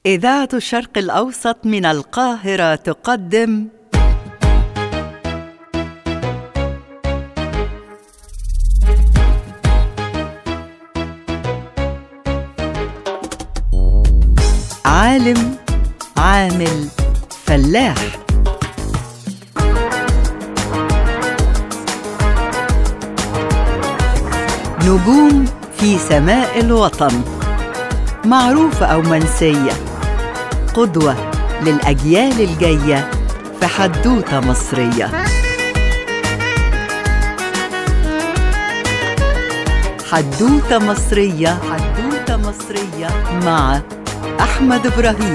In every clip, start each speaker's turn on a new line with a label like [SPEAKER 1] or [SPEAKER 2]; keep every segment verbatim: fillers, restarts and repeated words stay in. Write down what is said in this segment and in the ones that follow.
[SPEAKER 1] إذاعة الشرق الأوسط من القاهرة تقدم عالم عامل فلاح. نجوم في سماء الوطن، معروفة أو منسية، قدوة للأجيال الجاية في حدوتة مصرية. حدوتة مصرية، حدوتة مصرية مع أحمد إبراهيم.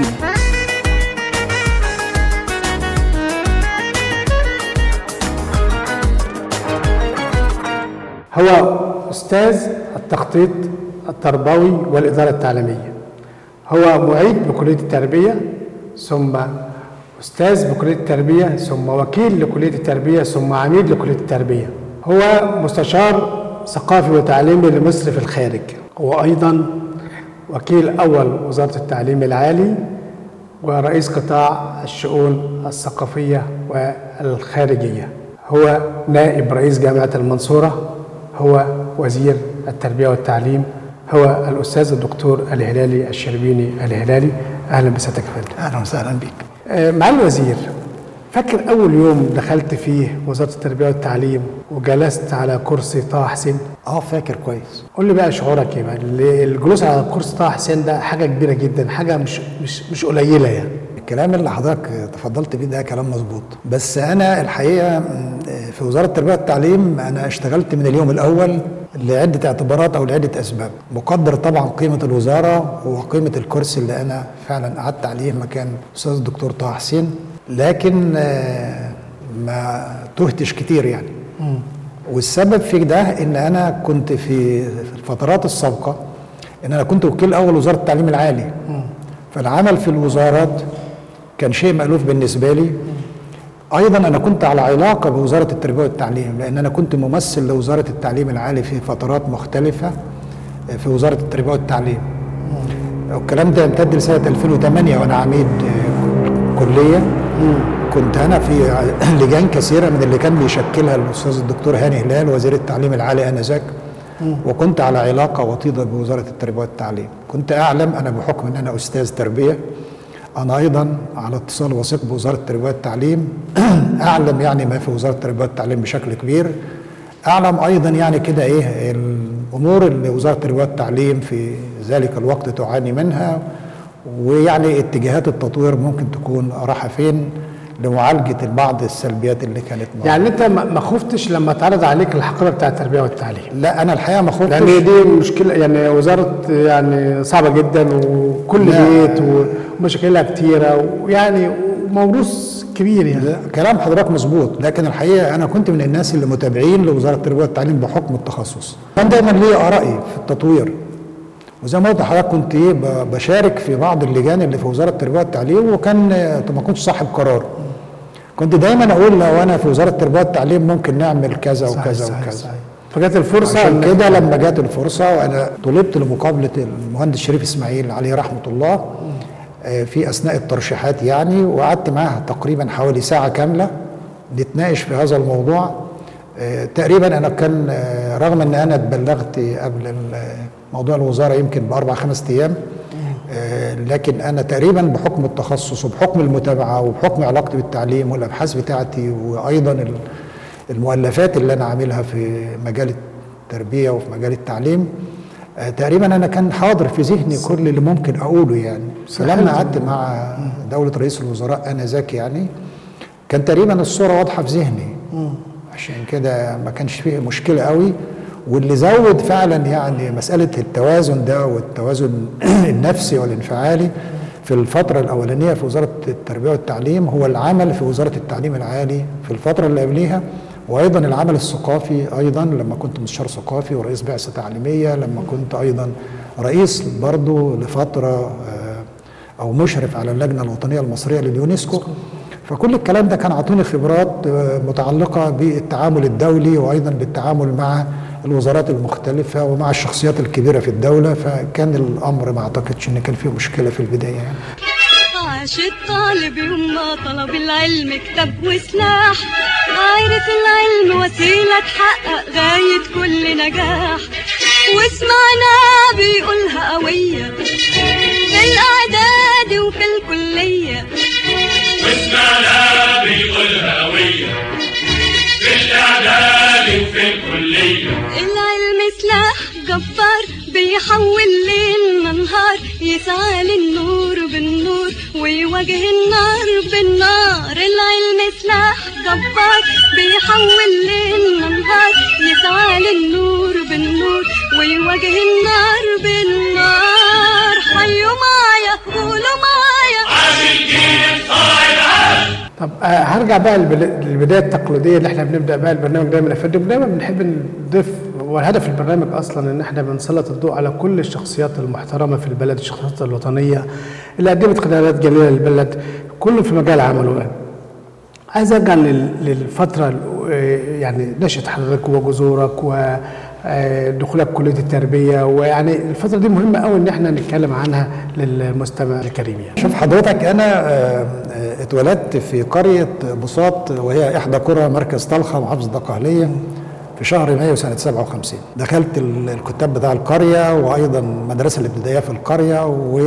[SPEAKER 2] هو أستاذ التخطيط التربوي والإدارة التعليمية، هو معيد بكلية التربية، ثم أستاذ بكلية التربية، ثم وكيل لكلية التربية، ثم عميد لكلية التربية. هو مستشار ثقافي وتعليمي لمصر في الخارج، هو أيضا وكيل أول وزارة التعليم العالي ورئيس قطاع الشؤون الثقافية والخارجية. هو نائب رئيس جامعة المنصورة، هو وزير التربية والتعليم، هو الأستاذ الدكتور الهلالي الشربيني الهلالي. أهلا بسيادتك يا فندم.
[SPEAKER 3] أهلا وسهلا بك.
[SPEAKER 2] معالي الوزير، فاكر أول يوم دخلت فيه وزارة التربية والتعليم وجلست على كرسي طه حسين؟
[SPEAKER 3] اه فاكر كويس.
[SPEAKER 2] قول لي بقى شعورك ايه بقى؟ الجلوس على كرسي طه حسين ده حاجة كبيرة جدا، حاجة مش مش مش قليلة يعني.
[SPEAKER 3] الكلام اللي حضرتك تفضلت بيه ده كلام مظبوط، بس أنا الحقيقة في وزارة التربية والتعليم أنا اشتغلت من اليوم الأول لعدة اعتبارات أو لعدة أسباب، مقدر طبعا قيمة الوزارة وقيمة الكرسي اللي أنا فعلا قعدت عليه مكان الأستاذ الدكتور طه حسين، لكن ما تهتش كتير يعني. م. والسبب في ده ان انا كنت في الفترات السابقه ان انا كنت وكيل اول وزاره التعليم العالي. م. فالعمل في الوزارات كان شيء مألوف بالنسبه لي. م. ايضا انا كنت على علاقه بوزاره التربيه والتعليم، لان انا كنت ممثل لوزاره التعليم العالي في فترات مختلفه في وزاره التربيه والتعليم. م. والكلام ده يمتد لسنه ألفين وثمانية وانا عميد كليه. م. كنت أنا في لجان كثيرة من اللي كان بيشكلها الأستاذ الدكتور هاني هلال وزير التعليم العالي آنذاك، وكنت على علاقة وطيدة بوزارة التربية والتعليم. كنت أعلم أنا بحكم أن أنا أستاذ تربية، أنا أيضا على اتصال وثيق بوزارة التربية والتعليم، أعلم يعني ما في وزارة التربية والتعليم بشكل كبير، أعلم أيضا يعني كده إيه الأمور اللي وزارة التربية والتعليم في ذلك الوقت تعاني منها، ويعني اتجاهات التطوير ممكن تكون رايحة فين لمعالجه بعض السلبيات اللي كانت موجوده.
[SPEAKER 2] يعني انت ما خفتش لما اتعرض عليك الحقيبه بتاعه التربيه والتعليم؟
[SPEAKER 3] لا انا الحقيقه ما خفتش،
[SPEAKER 2] يعني دي مشكله، يعني وزاره يعني صعبه جدا وكل بيت ومشاكلها كتيره ويعني موروث كبير يعني.
[SPEAKER 3] لا كلام حضرتك مظبوط، لكن الحقيقه انا كنت من الناس اللي متابعين لوزاره التربيه والتعليم بحكم التخصص. كان دايما ليا ارائي في التطوير، وزي ما قلت لحضرتك كنت ايه بشارك في بعض اللجان اللي في وزاره التربيه والتعليم، وكان ما كنتش صاحب قرار. كنت دايما اقول لو انا في وزاره التربيه والتعليم ممكن نعمل كذا وكذا صحيح وكذا صحيح.
[SPEAKER 2] فجت الفرصه
[SPEAKER 3] عشان كده لما جت الفرصه وانا طلبت لمقابله المهندس شريف اسماعيل عليه رحمه الله في اثناء الترشيحات يعني، وقعدت معاه تقريبا حوالي ساعه كامله نتناقش في هذا الموضوع. تقريبا انا كان رغم ان انا اتبلغت قبل موضوع الوزاره يمكن باربع خمس ايام، لكن انا تقريبا بحكم التخصص وبحكم المتابعه وبحكم علاقتي بالتعليم والابحاث بتاعتي وايضا المؤلفات اللي انا عاملها في مجال التربيه وفي مجال التعليم، تقريبا انا كان حاضر في ذهني كل اللي ممكن اقوله يعني. فلما قعدت مع دوله رئيس الوزراء انذاك يعني كان تقريبا الصوره واضحه في ذهني، عشان كده ما كانش فيه مشكله قوي. واللي زود فعلا يعني مسألة التوازن ده والتوازن النفسي والانفعالي في الفترة الأولانية في وزارة التربية والتعليم هو العمل في وزارة التعليم العالي في الفترة اللي قبليها، وأيضا العمل الثقافي أيضا لما كنت مستشار ثقافي ورئيس بعثة تعليمية، لما كنت أيضا رئيس برضو لفترة أو مشرف على اللجنة الوطنية المصرية لليونسكو. فكل الكلام ده كان عطوني خبرات متعلقة بالتعامل الدولي وأيضا بالتعامل مع الوزارات المختلفة ومع الشخصيات الكبيرة في الدولة، فكان الأمر ما أعتقدش إن كان فيه مشكلة في البداية يعني.
[SPEAKER 4] عاش الطالب يوم ما طلب العلم كتاب وسلاح، عارف العلم وسيلة تحقق غاية كل نجاح، واسمعنا بيقولها قوية في الإعداد وفي الكلية،
[SPEAKER 5] واسمعنا بيقولها قوية في الإعداد وفي الكلية.
[SPEAKER 4] العلم سلاح جبار بيحول ليلنا نهار، يسعى للنور بالنور ويواجه النار بالنار. العلم سلاح جبار بيحول ليلنا نهار، يسعى للنور بالنور ويواجه النار بالنار. حيوا معايا قولوا معايا
[SPEAKER 5] عامل جيل صاعد عال.
[SPEAKER 2] طب آه، هرجع بقى للبل- للبدايه التقليديه اللي احنا بنبدا بقى البرنامج دايما يا فندم. دايما بنحب نضيف، والهدف البرنامج اصلا ان احنا بنسلط الضوء على كل الشخصيات المحترمه في البلد، الشخصيات الوطنيه اللي قدمت خدمات جميله للبلد كله في مجال عمله. عايز ارجع لل- للفتره ال- يعني نشأة حضرتك وجذورك ودخولك كليه التربيه، ويعني الفتره دي مهمه قوي ان احنا نتكلم عنها للمستمع الكريم يعني.
[SPEAKER 3] شوف حضرتك، أنا آه، آه، اتولدت في قرية بساط، وهي إحدى قرى مركز طلخة محافظة الدقهلية، في شهر مايو سنة سبعة وخمسين. دخلت ال- الكتاب بتاع القرية، وأيضا المدرسة الابتدائية في القرية،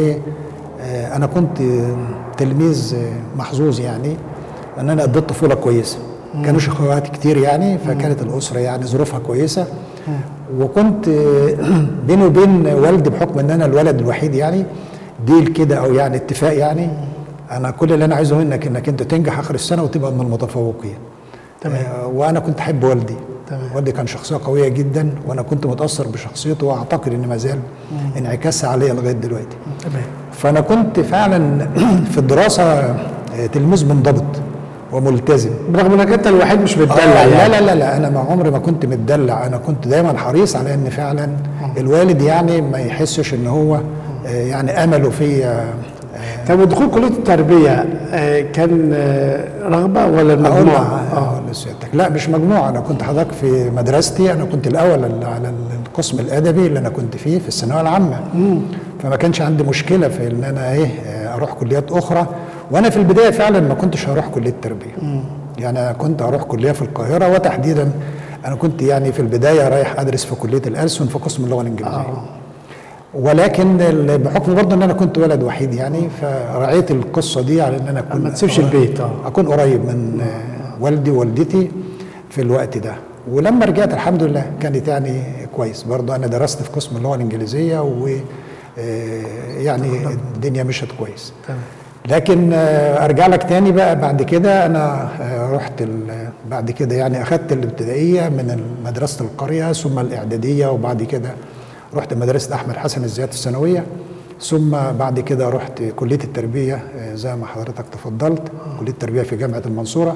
[SPEAKER 3] وأنا كنت تلميذ محظوظ يعني أن أنا قضيت طفولة كويسة. كانوش اخوات كتير يعني، فكانت الأسرة يعني ظروفها كويسة. وكنت بيني وبين والدي بحكم ان انا الولد الوحيد يعني ديل كده، او يعني اتفاق يعني، انا كل اللي انا عايزه منك انك انت تنجح اخر السنه وتبقى من المتفوقين.
[SPEAKER 2] تمام.
[SPEAKER 3] آه، وانا كنت احب والدي.
[SPEAKER 2] تمام.
[SPEAKER 3] والدي كان شخصيه قويه جدا، وانا كنت متاثر بشخصيته، واعتقد ان ما زال انعكاسها عليا لغايه دلوقتي.
[SPEAKER 2] تمام.
[SPEAKER 3] فانا كنت فعلا في الدراسه آه، تلميذ منضبط وملتزم.
[SPEAKER 2] برغم انك انت الوحيد مش متدلع
[SPEAKER 3] آه
[SPEAKER 2] يعني.
[SPEAKER 3] لا لا لا لا، انا ما عمري ما كنت متدلع، انا كنت دايما حريص على ان فعلا الوالد يعني ما يحسش ان هو آه، يعني امله فيا.
[SPEAKER 2] طب ودخول كليه التربيه آه، كان آه، رغبه ولا
[SPEAKER 3] اقول
[SPEAKER 2] مجموعه؟
[SPEAKER 3] اه لسيادتك، لا مش مجموعه. انا كنت حضرتك في مدرستي، انا كنت الاول على القسم الادبي اللي انا كنت فيه في الثانويه العامه. فما كانش عندي مشكله في ان انا ايه آه، اروح كليات اخرى. وانا في البدايه فعلا ما كنتش هروح كليه التربيه. يعني انا كنت هروح كليه في القاهره، وتحديدا انا كنت يعني في البدايه رايح ادرس في كليه الألسن في قسم اللغه الانجليزيه. آه. ولكن ال- بحكم برضه ان انا كنت ولد وحيد يعني، فرعيت القصه دي على ان انا اكون
[SPEAKER 2] ما تسيبش البيت. اه
[SPEAKER 3] اكون قريب من آه، والدي ووالدتي في الوقت ده. ولما رجعت الحمد لله كانت يعني كويس برضه. انا درست في قسم اللغه الانجليزيه، و آه، يعني الدنيا مشت كويس.
[SPEAKER 2] تمام.
[SPEAKER 3] لكن آه، ارجع لك تاني بقى بعد كده. انا آه، رحت ال- بعد كده يعني اخدت الابتدائيه من مدرسه القريه، ثم الاعداديه، وبعد كده رحت مدرسه احمد حسن الزيات الثانويه، ثم بعد كده رحت كليه التربيه آه، زي ما حضرتك تفضلت، كليه التربيه في جامعه المنصوره.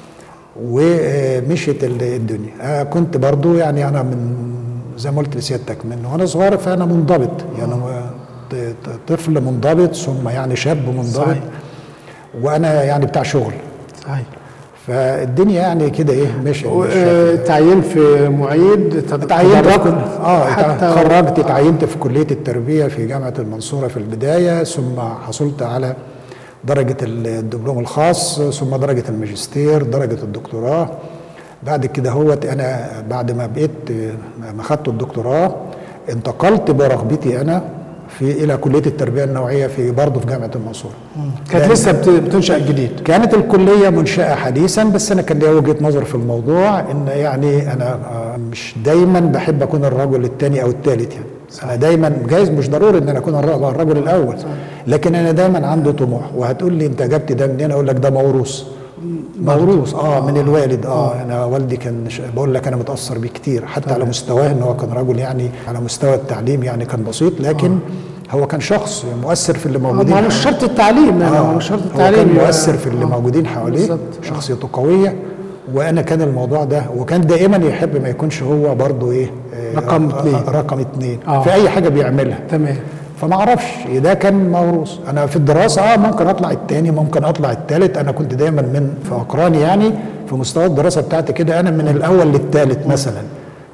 [SPEAKER 3] ومشيت ال- الدنيا. آه، كنت برضو يعني انا من زي ما قلت لسيادتك من وانا صغير، فانا منضبط يعني ط- ط- طفل منضبط، ثم يعني شاب منضبط.
[SPEAKER 2] صحيح.
[SPEAKER 3] وانا يعني بتاع شغل،
[SPEAKER 2] صحيح.
[SPEAKER 3] فالدنيا يعني كده ايه ماشيه.
[SPEAKER 2] تعيين في معيد،
[SPEAKER 3] اتعينت
[SPEAKER 2] تدرجت
[SPEAKER 3] في اه
[SPEAKER 2] حتى
[SPEAKER 3] خرجت اتعينت في كليه التربيه في جامعه المنصوره في البدايه، ثم حصلت على درجه الدبلوم الخاص، ثم درجه الماجستير، درجه الدكتوراه. بعد كده هوت انا بعد ما بقيت ما خدت الدكتوراه، انتقلت برغبتي انا في الى كليه التربيه النوعيه في برضه في جامعه المنصوره.
[SPEAKER 2] كانت لسه بت- بتنشأ جديد.
[SPEAKER 3] كانت الكليه منشاه حديثا، بس انا كان لي وجهه نظر في الموضوع ان يعني انا آه، مش دايما بحب اكون الرجل الثاني او الثالث يعني. انا دايما جايز مش ضروري ان انا اكون الر- الرجل الاول، لكن انا دايما عندي طموح. وهتقول لي انت جبت ده منين؟ اقول لك ده موروث. موروث اه من الوالد. اه انا والدي كان ش- بقول لك انا متاثر بيه كتير، حتى على مستواه ان هو كان رجل يعني على مستوى التعليم يعني كان بسيط، لكن هو كان شخص مؤثر في اللي موجودين.
[SPEAKER 2] ما هو مش شرط التعليم يعني، هو
[SPEAKER 3] آه،
[SPEAKER 2] مش شرط
[SPEAKER 3] هو
[SPEAKER 2] التعليم
[SPEAKER 3] كان
[SPEAKER 2] يبقى-
[SPEAKER 3] مؤثر في اللي
[SPEAKER 2] آه.
[SPEAKER 3] موجودين حواليه،
[SPEAKER 2] بالظبط.
[SPEAKER 3] شخصيته قويه. وانا كان الموضوع ده، وكان دائما يحب ما يكونش هو برضه ايه آه،
[SPEAKER 2] رقم
[SPEAKER 3] آه،
[SPEAKER 2] اتنين.
[SPEAKER 3] آه، رقم اتنين
[SPEAKER 2] آه.
[SPEAKER 3] في اي حاجه بيعملها.
[SPEAKER 2] تمام.
[SPEAKER 3] فما اعرفش ده كان موروث. انا في الدراسه اه ممكن اطلع الثاني، ممكن اطلع الثالث. انا كنت دايما من في اقراني يعني في مستوى الدراسه بتاعتي كده، انا من الاول للثالث مثلا.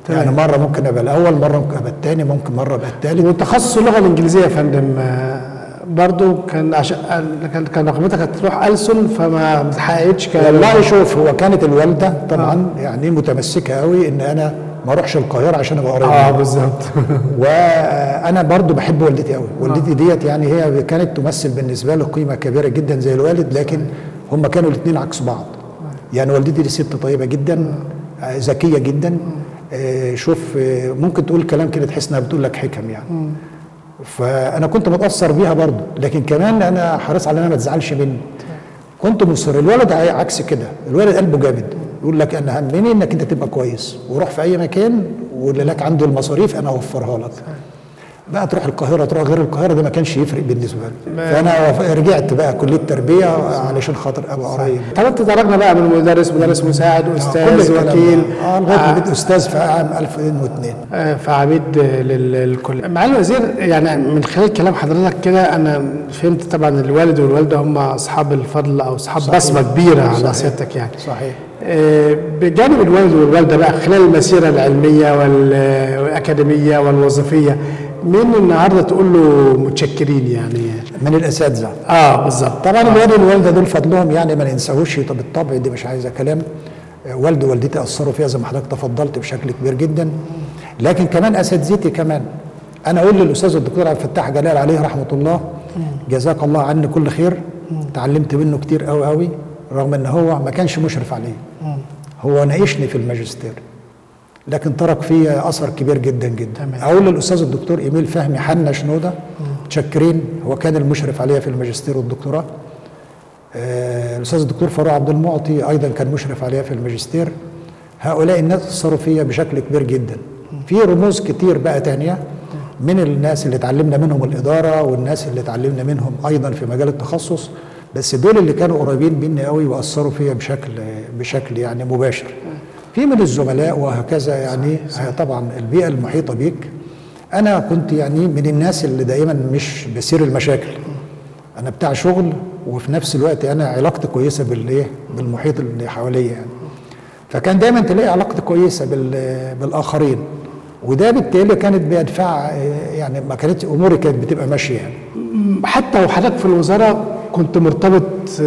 [SPEAKER 3] يعني مره ممكن ابقى الاول، مره ممكن ابقى الثاني، ممكن مره ابقى الثالث.
[SPEAKER 2] وتخصص اللغه الانجليزيه يا فندم برضه كان عشان كان كان رغبتك هتروح ألسن فما اتحققتش.
[SPEAKER 3] والله شوف، هو كانت الوالده طبعا آه. يعني متمسكه قوي ان انا ما اروحش القاهره عشان ابقى قريب.
[SPEAKER 2] اه بالظبط.
[SPEAKER 3] وانا برضو بحب والدتي قوي. والدتي ديت يعني هي كانت تمثل بالنسبه لي قيمه كبيره جدا زي الوالد، لكن هم كانوا الاثنين عكس بعض. يعني والدتي دي ست طيبه جدا، ذكيه جدا. آه شوف، آه ممكن تقول كلام كده تحس انها بتقول لك حكم يعني. فانا كنت متاثر بيها برضو، لكن كمان انا حريص على ان انا ما تزعلش مني. كنت مصر. الولد عكس كده، الولد قلبه جامد، يقول لك انا همني انك انت تبقى كويس وروح في اي مكان، واللي لك عنده المصاريف انا اوفرها لك. بقى تروح القاهره تروح غير القاهره ده ما كانش يفرق بالنسبه لي. فانا رجعت بقى كليه تربيه علشان خاطر ابقى قريب.
[SPEAKER 2] طب انت درجنا بقى من مدرس مدرس مساعد واستاذ وكيل
[SPEAKER 3] اه لغايه بقيت استاذ في عام ألفين واثنين
[SPEAKER 2] آه فعميد للكليه. معالي الوزير، يعني من خلال كلام حضرتك كده انا فهمت طبعا الوالد والوالده هم اصحاب الفضل او اصحاب بصمه كبيره على سيادتك يعني.
[SPEAKER 3] صحيح.
[SPEAKER 2] آه بجانب الوالد والوالده بقى خلال المسيره العلميه والاكاديميه والوظيفيه، مين النهارده تقول له متشكرين يعني؟
[SPEAKER 3] من الاساتذه.
[SPEAKER 2] اه بالظبط.
[SPEAKER 3] طبعا الوالد والوالده دول فضلهم يعني ما ننساهوش. طب بالطبع دي مش عايزه كلام. والدي ووالدتي اثروا فيها زي ما حضرتك تفضلت بشكل كبير جدا، لكن كمان اساتذتي كمان. انا اقول للاستاذ الدكتور عبد الفتاح جلال عليه رحمه الله، جزاك الله عني كل خير. اتعلمت منه كتير قوي قوي، رغم ان هو ما كانش مشرف عليه. هو ناقشني في الماجستير، لكن ترك فيه اثر كبير جدا جدا. اقول للاستاذ الدكتور ايميل فهمي حنا شنوده متشكرين، هو كان المشرف عليها في الماجستير والدكتوراه. آه الاستاذ الدكتور فاروق عبد المعطي ايضا كان مشرف عليها في الماجستير. هؤلاء الناس اثروا فيا بشكل كبير جدا. في رموز كتير بقى تانية من الناس اللي اتعلمنا منهم الاداره، والناس اللي اتعلمنا منهم ايضا في مجال التخصص، بس دول اللي كانوا قريبين مني قوي واثروا فيا بشكل بشكل يعني مباشر. في من الزملاء وهكذا يعني. طبعا البيئه المحيطه بيك، انا كنت يعني من الناس اللي دائما مش بسير المشاكل. انا بتاع شغل، وفي نفس الوقت انا علاقتي كويسه بالايه بالمحيط اللي حواليا يعني. فكان دايما تلاقي علاقتي كويسه بالاخرين، وده بالتالي كانت بيدفع يعني، ما كانت اموري كانت بتبقى ماشيه يعني.
[SPEAKER 2] حتى وحضرتك في الوزاره كنت مرتبط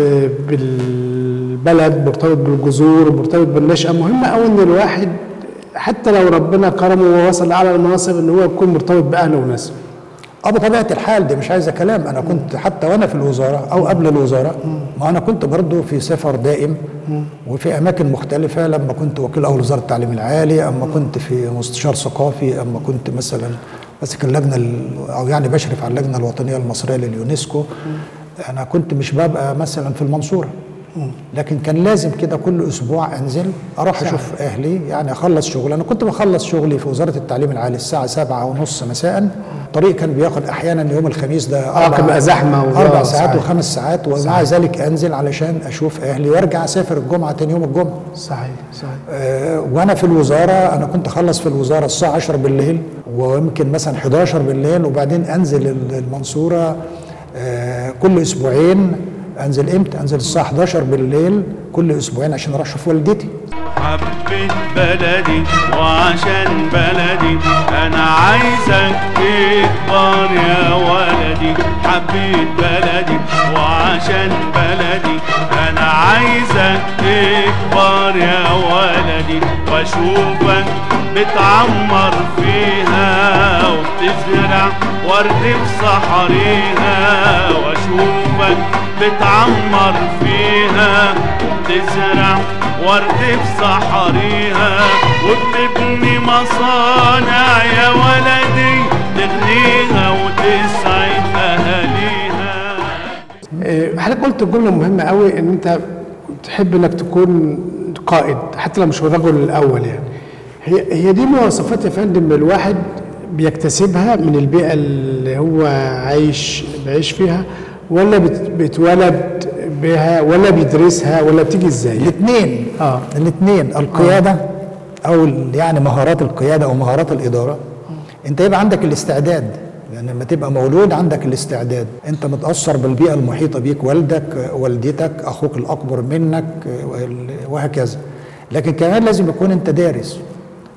[SPEAKER 2] بالبلد، مرتبط بالجذور، مرتبط بالنشأة. مهم قوي ان الواحد حتى لو ربنا كرمه ووصل لاعلى المناصب ان هو يكون مرتبط باهله وناسه.
[SPEAKER 3] اه بطبيعه الحال، دي مش عايزه كلام. انا كنت حتى وانا في الوزاره او قبل الوزاره، ما انا كنت برضو في سفر دائم وفي اماكن مختلفه. لما كنت وكيل اول وزاره التعليم العالي، اما كنت في مستشار ثقافي، اما كنت مثلا ماسك اللجنه او يعني بشرف على اللجنه الوطنيه المصريه لليونسكو. انا كنت مش ببقى مثلا في المنصوره، لكن كان لازم كده كل اسبوع انزل اروح اشوف اهلي، يعني اخلص شغل. انا كنت بخلص شغلي في وزاره التعليم العالي الساعه سبعة ونص مساء. الطريق كان بياخد احيانا يوم الخميس ده
[SPEAKER 2] اه كان بقى زحمه
[SPEAKER 3] اربع ساعات وخمس ساعات، ومع ذلك انزل علشان اشوف اهلي وارجع اسافر الجمعه تاني يوم الجمعه.
[SPEAKER 2] صحيح صحيح.
[SPEAKER 3] آه وانا في الوزاره، انا كنت اخلص في الوزاره الساعه عشرة بالليل، ويمكن مثلا حداشر بالليل، وبعدين انزل المنصوره آه كل اسبوعين. انزل امتى؟ انزل الساعه حداشر بالليل كل اسبوعين عشان اروح اشوف والدتي.
[SPEAKER 6] حبيت بلدي وعشان بلدي انا عايزك تكبر يا ولدي. حبيت بلدي وعشان بلدي انا عايزك تكبر يا ولدي، واشوفك بتعمر فيها وبتزرع ورد في صحريها، واشوفك بتعمر فيها وبتزرع ورد في صحريها، وبتبني مصانع يا ولدي تغنيها وتسعد اهاليها.
[SPEAKER 2] حضرتك قلت جمله مهمه قوي، ان انت تحب انك تكون قائد حتى لو مش الرجل الاول يعني. هي هي دي مواصفات يا فندم الواحد بيكتسبها من البيئه اللي هو عايش بيعيش فيها، ولا بيتولد بها، ولا بيدرسها، ولا بتيجي ازاي؟
[SPEAKER 3] الاثنين. اه الاثنين. القياده آه. او يعني مهارات القياده او مهارات الاداره. انت يبقى عندك الاستعداد، يعني لما تبقى مولود عندك الاستعداد. انت متاثر بالبيئه المحيطه بيك، والدك، والدتك، اخوك الاكبر منك، وهكذا. لكن كمان لازم يكون انت دارس.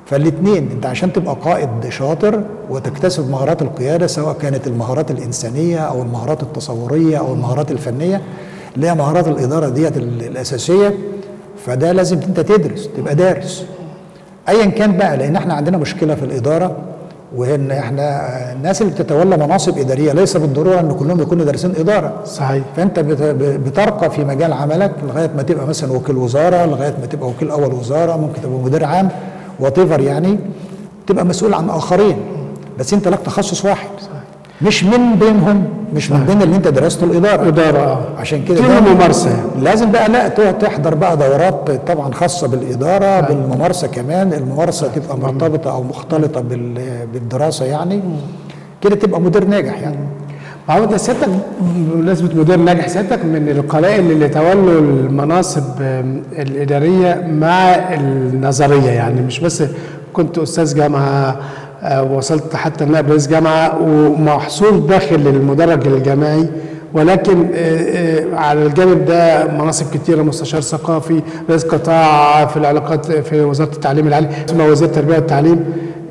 [SPEAKER 3] فالاثنين انت عشان تبقى قائد شاطر وتكتسب مهارات القياده، سواء كانت المهارات الانسانيه او المهارات التصوريه او المهارات الفنيه اللي هي مهارات الاداره ديت الاساسيه، فده لازم انت تدرس، تبقى دارس ايا كان بقى. لان احنا عندنا مشكله في الاداره، وان احنا الناس اللي بتتولى مناصب اداريه ليس بالضروره ان كلهم يكونوا دارسين اداره.
[SPEAKER 2] صحيح.
[SPEAKER 3] فانت بترقى في مجال عملك لغايه ما تبقى مثلا وكيل وزاره، لغايه ما تبقى وكيل اول وزاره، ممكن تبقى مدير عام واتيفر، يعني تبقى مسؤول عن اخرين، بس انت لك تخصص واحد. صحيح. مش من بينهم، مش من بين اللي انت درسته الاداره.
[SPEAKER 2] اداره.
[SPEAKER 3] عشان كده
[SPEAKER 2] كده ممارسه
[SPEAKER 3] لازم بقى لا تقعد تحضر بقى دورات طبعا خاصه بالاداره. آه. بالممارسه كمان، الممارسه آه. تبقى مرتبطه او مختلطه بالدراسه، يعني كده تبقى مدير ناجح. يعني
[SPEAKER 2] معود سيادتك بمناسبه مدير ناجح، سيادتك من القلائل اللي تولوا المناصب الاداريه مع النظريه، يعني مش بس كنت استاذ جامعه وصلت حتى نائب رئيس جامعه ومحصول داخل المدرج الجامعي، ولكن على الجانب ده مناصب كتيره، مستشار ثقافي، رئيس قطاع في العلاقات في وزاره التعليم العالي، اسمها وزير التربيه والتعليم.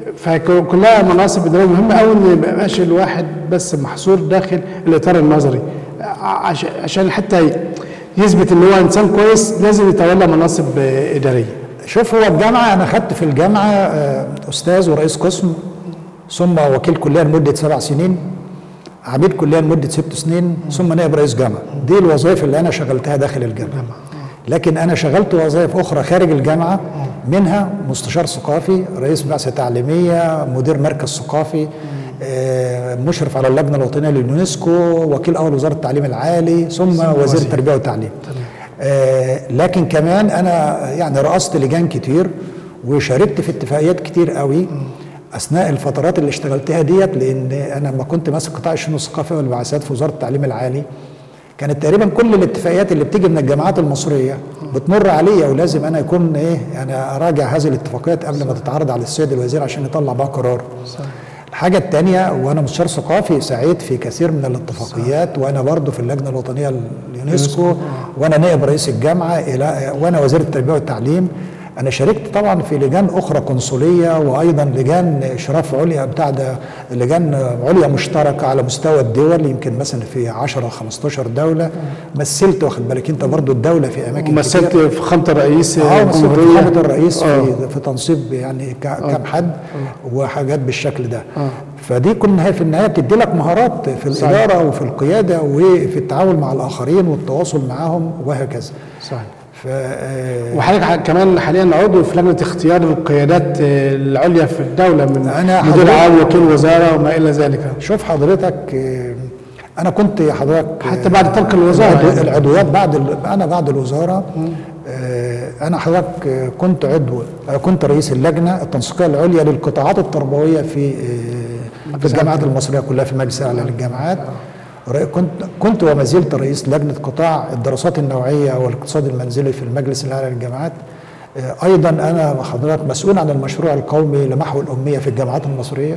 [SPEAKER 2] فكلها مناصب اداريه مهمه قوي ان ما يبقاش الواحد بس محصور داخل الاطار النظري، عشان حتى يثبت ان هو انسان كويس لازم يتولى مناصب اداريه.
[SPEAKER 3] شوف، هو الجامعه انا خدت في الجامعه استاذ ورئيس قسم، ثم وكيل كليه لمده سبع سنين، عميد كليه لمده ست سنين، ثم نائب رئيس جامعه. دي الوظائف اللي انا شغلتها داخل الجامعه. لكن انا شغلت وظائف اخرى خارج الجامعه، منها مستشار ثقافي، رئيس بعثه تعليميه، مدير مركز ثقافي، مشرف على اللجنه الوطنيه لليونسكو، وكيل اول وزاره التعليم العالي، ثم وزير التربيه والتعليم. آه لكن كمان انا يعني رأست لجان كتير وشاركت في اتفاقيات كتير قوي اثناء الفترات اللي اشتغلتها ديت. لان انا لما كنت ماسك قطاع الشؤون الثقافيه والبعثات في وزاره التعليم العالي، كانت تقريبا كل الاتفاقيات اللي بتيجي من الجامعات المصريه بتمر عليا، ولازم انا يكون ايه انا اراجع هذه الاتفاقيات قبل ما تتعرض على السيد الوزير عشان يطلع بقى قرار. صحيح. الحاجه الثانيه، وانا مستشار ثقافي سعيت في كثير من الاتفاقيات. صحيح. وانا برضو في اللجنه الوطنيه لليونسكو، وانا نائب رئيس الجامعه، الى وانا وزير التربيه والتعليم. انا شاركت طبعا في لجان اخرى قنصليه، وايضا لجان اشراف عليا بتاع ده لجان عليا مشتركه على مستوى الدول، يمكن مثلا في عشرة خمستاشر دوله مثلت، واخد بالك انت برضو الدوله في اماكن
[SPEAKER 2] مثلت في فخامه الرئيس
[SPEAKER 3] اه مثلت في فخامه الرئيس في, في تنصيب يعني كم حد وحاجات بالشكل ده. أوه. فدي كلها في النهايه بتدي لك مهارات في الاداره. صحيح. وفي القياده وفي التعامل مع الاخرين والتواصل معهم وهكذا.
[SPEAKER 2] صحيح. ف... وحضرتك كمان حاليا عضو في لجنه اختيار القيادات العليا في الدوله، من مدير عام، وكيل وزاره، وما الى ذلك.
[SPEAKER 3] شوف حضرتك، انا كنت حضرتك
[SPEAKER 2] حتى بعد ترك الوزاره
[SPEAKER 3] يعني. العضويات بعد ال... انا بعد الوزاره م. انا حضرتك كنت عضو، كنت رئيس اللجنه التنسيقيه العليا للقطاعات التربويه في في الجامعات المصريه كلها، في المجلس الاعلى للجامعات. كنت كنت وما زلت رئيس لجنه قطاع الدراسات النوعيه والاقتصاد المنزلي في المجلس الاعلى للجامعات. ايضا انا حضرتك مسؤول عن المشروع القومي لمحو الاميه في الجامعات المصريه.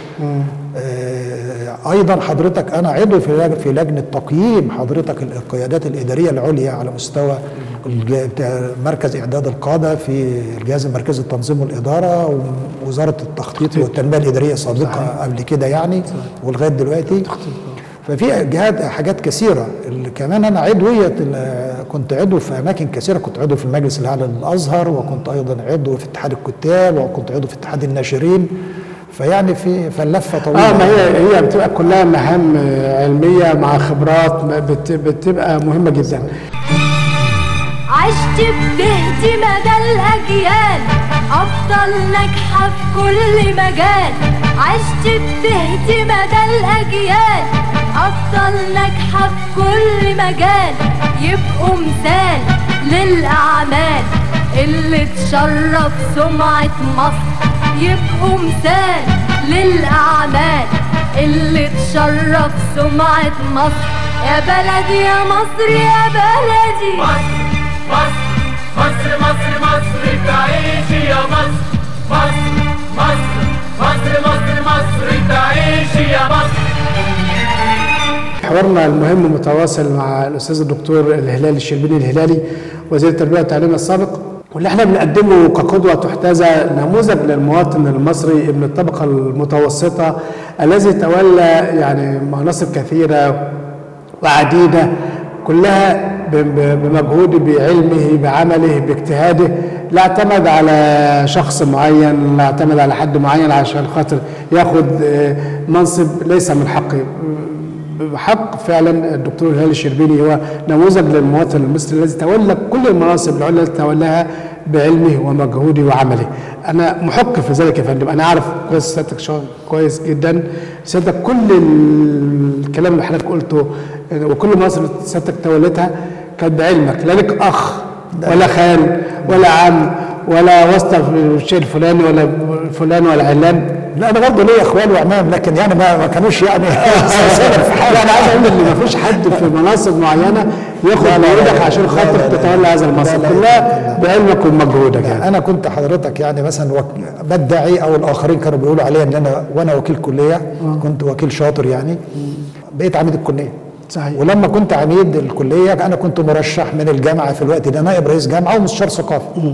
[SPEAKER 3] ايضا حضرتك انا عضو في في لجنه تقييم حضرتك القيادات الاداريه العليا على مستوى مركز اعداد القاده في الجهاز المركزي للتنظيم والاداره، ووزاره التخطيط والتنميه الاداريه سابقا قبل كده يعني، ولغايه دلوقتي. ففي جهات حاجات كثيره. كمان انا عضويه كنت عضو في اماكن كثيره، كنت عضو في المجلس الاعلى للازهر، وكنت ايضا عضو في اتحاد الكتاب، وكنت عضو في اتحاد الناشرين. فيعني في فاللفه طويله.
[SPEAKER 2] اه ما هي هي بتبقى كلها مهام علميه مع خبرات بتبقى مهمه جدا.
[SPEAKER 4] عشت بتهدي مدى الأجيال، أفضل ناجحة في كل مجال. عشت بتهدي مدى الأجيال، أفضل ناجحة في كل مجال. يبقوا مثال للأعمال اللي تشرف سمعة مصر. يبقوا مثال للأعمال اللي تشرف سمعة مصر. يا بلدي يا مصر يا بلدي،
[SPEAKER 5] مصر مصر مصر مصر تعيشي يا مصر. مصر مصر مصر مصر مصر تعيشي يا مصر.
[SPEAKER 2] حوارنا المهم متواصل مع الاستاذ الدكتور الهلالي الشربيني الهلالي، وزير التربيه والتعليم السابق. واللي احنا بنقدمه كقدوة تحتذى نموذج للمواطن المصري ابن الطبقة المتوسطة الذي تولى يعني مناصب كثيرة وعديدة كلها بمجهوده بعلمه بعمله باجتهاده، لا اعتمد على شخص معين، لا اعتمد على حد معين عشان خاطر ياخد منصب ليس من حقه. بحق فعلا الدكتور الهلال الشربيني هو نموذج للمواطن المصري الذي تولى كل المناصب العليا التي تولاها بعلمه ومجهوده وعمله. انا محق في ذلك يا فندم، انا عارف كويس سيادتك شغل كويس جدا. سيادتك كل الكلام اللي حضرتك قلته وكل مناصب سيادتك تولتها كانت بعلمك، لا لك اخ ولا خال ولا عم ولا واسطه في الشيء الفلاني ولا فلان ولا علان.
[SPEAKER 3] لا انا برضه ليا اخوان وعمام، لكن يعني ما, ما كانوش يعني
[SPEAKER 2] في حاجه. انا عايز اقول ان ما فيش حد في مناصب معينه ياخد بايدك عشان خاطر تتولى هذا المنصب، كلها بعلمك ومجهودك. يعني
[SPEAKER 3] انا كنت حضرتك يعني مثلا وك... بدعي او الاخرين كانوا بيقولوا عليا ان انا وانا وكيل كليه كنت وكيل شاطر، يعني بقيت عميد الكليه.
[SPEAKER 2] صحيح.
[SPEAKER 3] ولما كنت عميد الكليه انا كنت مرشح من الجامعه في الوقت ده نائب رئيس جامعه ومستشار ثقافي.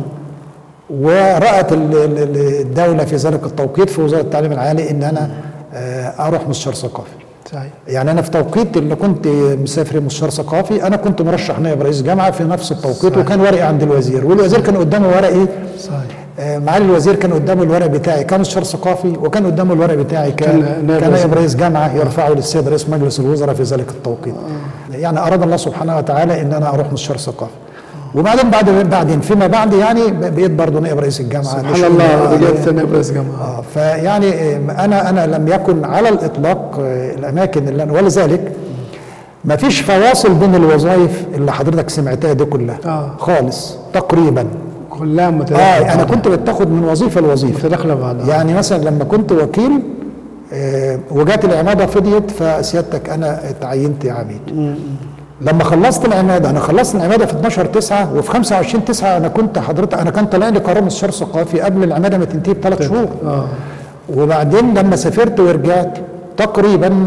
[SPEAKER 3] ورأت الدولة في ذلك التوقيت في وزارة التعليم العالي ان انا اروح مستشار ثقافي.
[SPEAKER 2] صحيح.
[SPEAKER 3] يعني انا في توقيت اللي كنت مسافر مستشار ثقافي انا كنت مرشح نائب رئيس جامعه في نفس التوقيت. صحيح. وكان ورقي عند الوزير، والوزير كان قدامه ورقي. صحيح. معالي الوزير كان قدامه الورق بتاعي كمستشار ثقافي، وكان قدامه الورق بتاعي كنائب رئيس جامعه يرفعه للسيد رئيس مجلس الوزراء في ذلك التوقيت. آه. يعني اراد الله سبحانه وتعالى ان انا اروح مستشار ثقافي. وبعدين بعد بعدين فيما بعد يعني بقيت برضه نائب رئيس الجامعه.
[SPEAKER 2] سبحان الله بقيت نائب رئيس الجامعه.
[SPEAKER 3] اه فيعني انا انا لم يكن على الاطلاق الاماكن اللي أنا ولذلك ما فيش فواصل بين الوظائف اللي حضرتك سمعتها دي كلها. آه. خالص تقريبا
[SPEAKER 2] كلها متداخله.
[SPEAKER 3] اه انا كنت بتاخد من وظيفه لوظيفه
[SPEAKER 2] متداخله بعضها.
[SPEAKER 3] يعني مثلا لما كنت وكيل آه وجات العماده فضيت فسيادتك انا اتعينت عميد. لما خلصت العماده انا خلصت العماده في اتناشر تسعة وفي خمسة وعشرين تسعة انا كنت حضرتك انا كان طالع لي قرار مستشار ثقافي قبل العماده ما تنتهي بثلاث شهور. اه وبعدين لما سافرت ورجعت تقريبا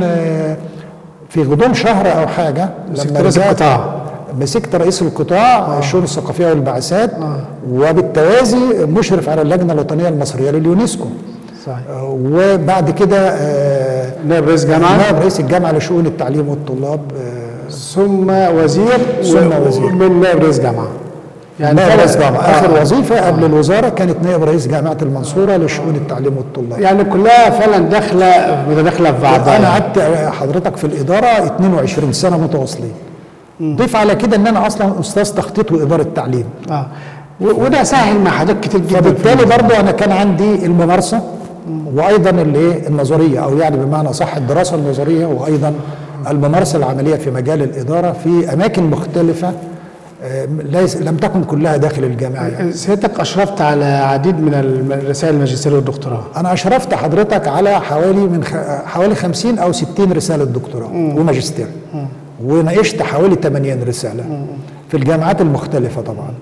[SPEAKER 3] في غضون شهر او حاجه
[SPEAKER 2] مسكت رئيس القطاع
[SPEAKER 3] مسكت رئيس القطاع آه. الشؤون الثقافيه والبعثات. آه. وبالتوازي مشرف على اللجنه الوطنيه المصريه لليونسكو. صحيح. آه وبعد كده آه
[SPEAKER 2] نائب رئيس جامعه
[SPEAKER 3] نائب رئيس الجامعه لشؤون التعليم والطلاب آه
[SPEAKER 2] ثم وزير
[SPEAKER 3] ثم وزير
[SPEAKER 2] من نائب رئيس جامعه.
[SPEAKER 3] يعني نائب رئيس جامعه آه. اخر وظيفه آه. قبل الوزاره كانت نائب رئيس جامعه المنصوره لشؤون التعليم والطلاب.
[SPEAKER 2] يعني كلها فعلا داخله متداخله في بعضها.
[SPEAKER 3] انا قعدت حضرتك في الاداره اتنين وعشرين سنه متواصلين. ضيف على كده ان انا اصلا استاذ تخطيط واداره تعليم. اه
[SPEAKER 2] وده سهل مع حضرتك كتير جدا.
[SPEAKER 3] فبالتالي برضه انا كان عندي الممارسه وايضا الايه النظريه، او يعني بمعنى صح الدراسه النظريه وايضا الممارسه العمليه في مجال الاداره في اماكن مختلفه ليس لم تكن كلها داخل الجامعه. يعني
[SPEAKER 2] سيادتك اشرفت على عديد من رسائل الماجستير والدكتوراه.
[SPEAKER 3] انا اشرفت حضرتك على حوالي من خ... حوالي خمسين او ستين رساله دكتوراه وماجستير، وناقشت حوالي ثمانين رساله مم. في الجامعات المختلفه طبعا،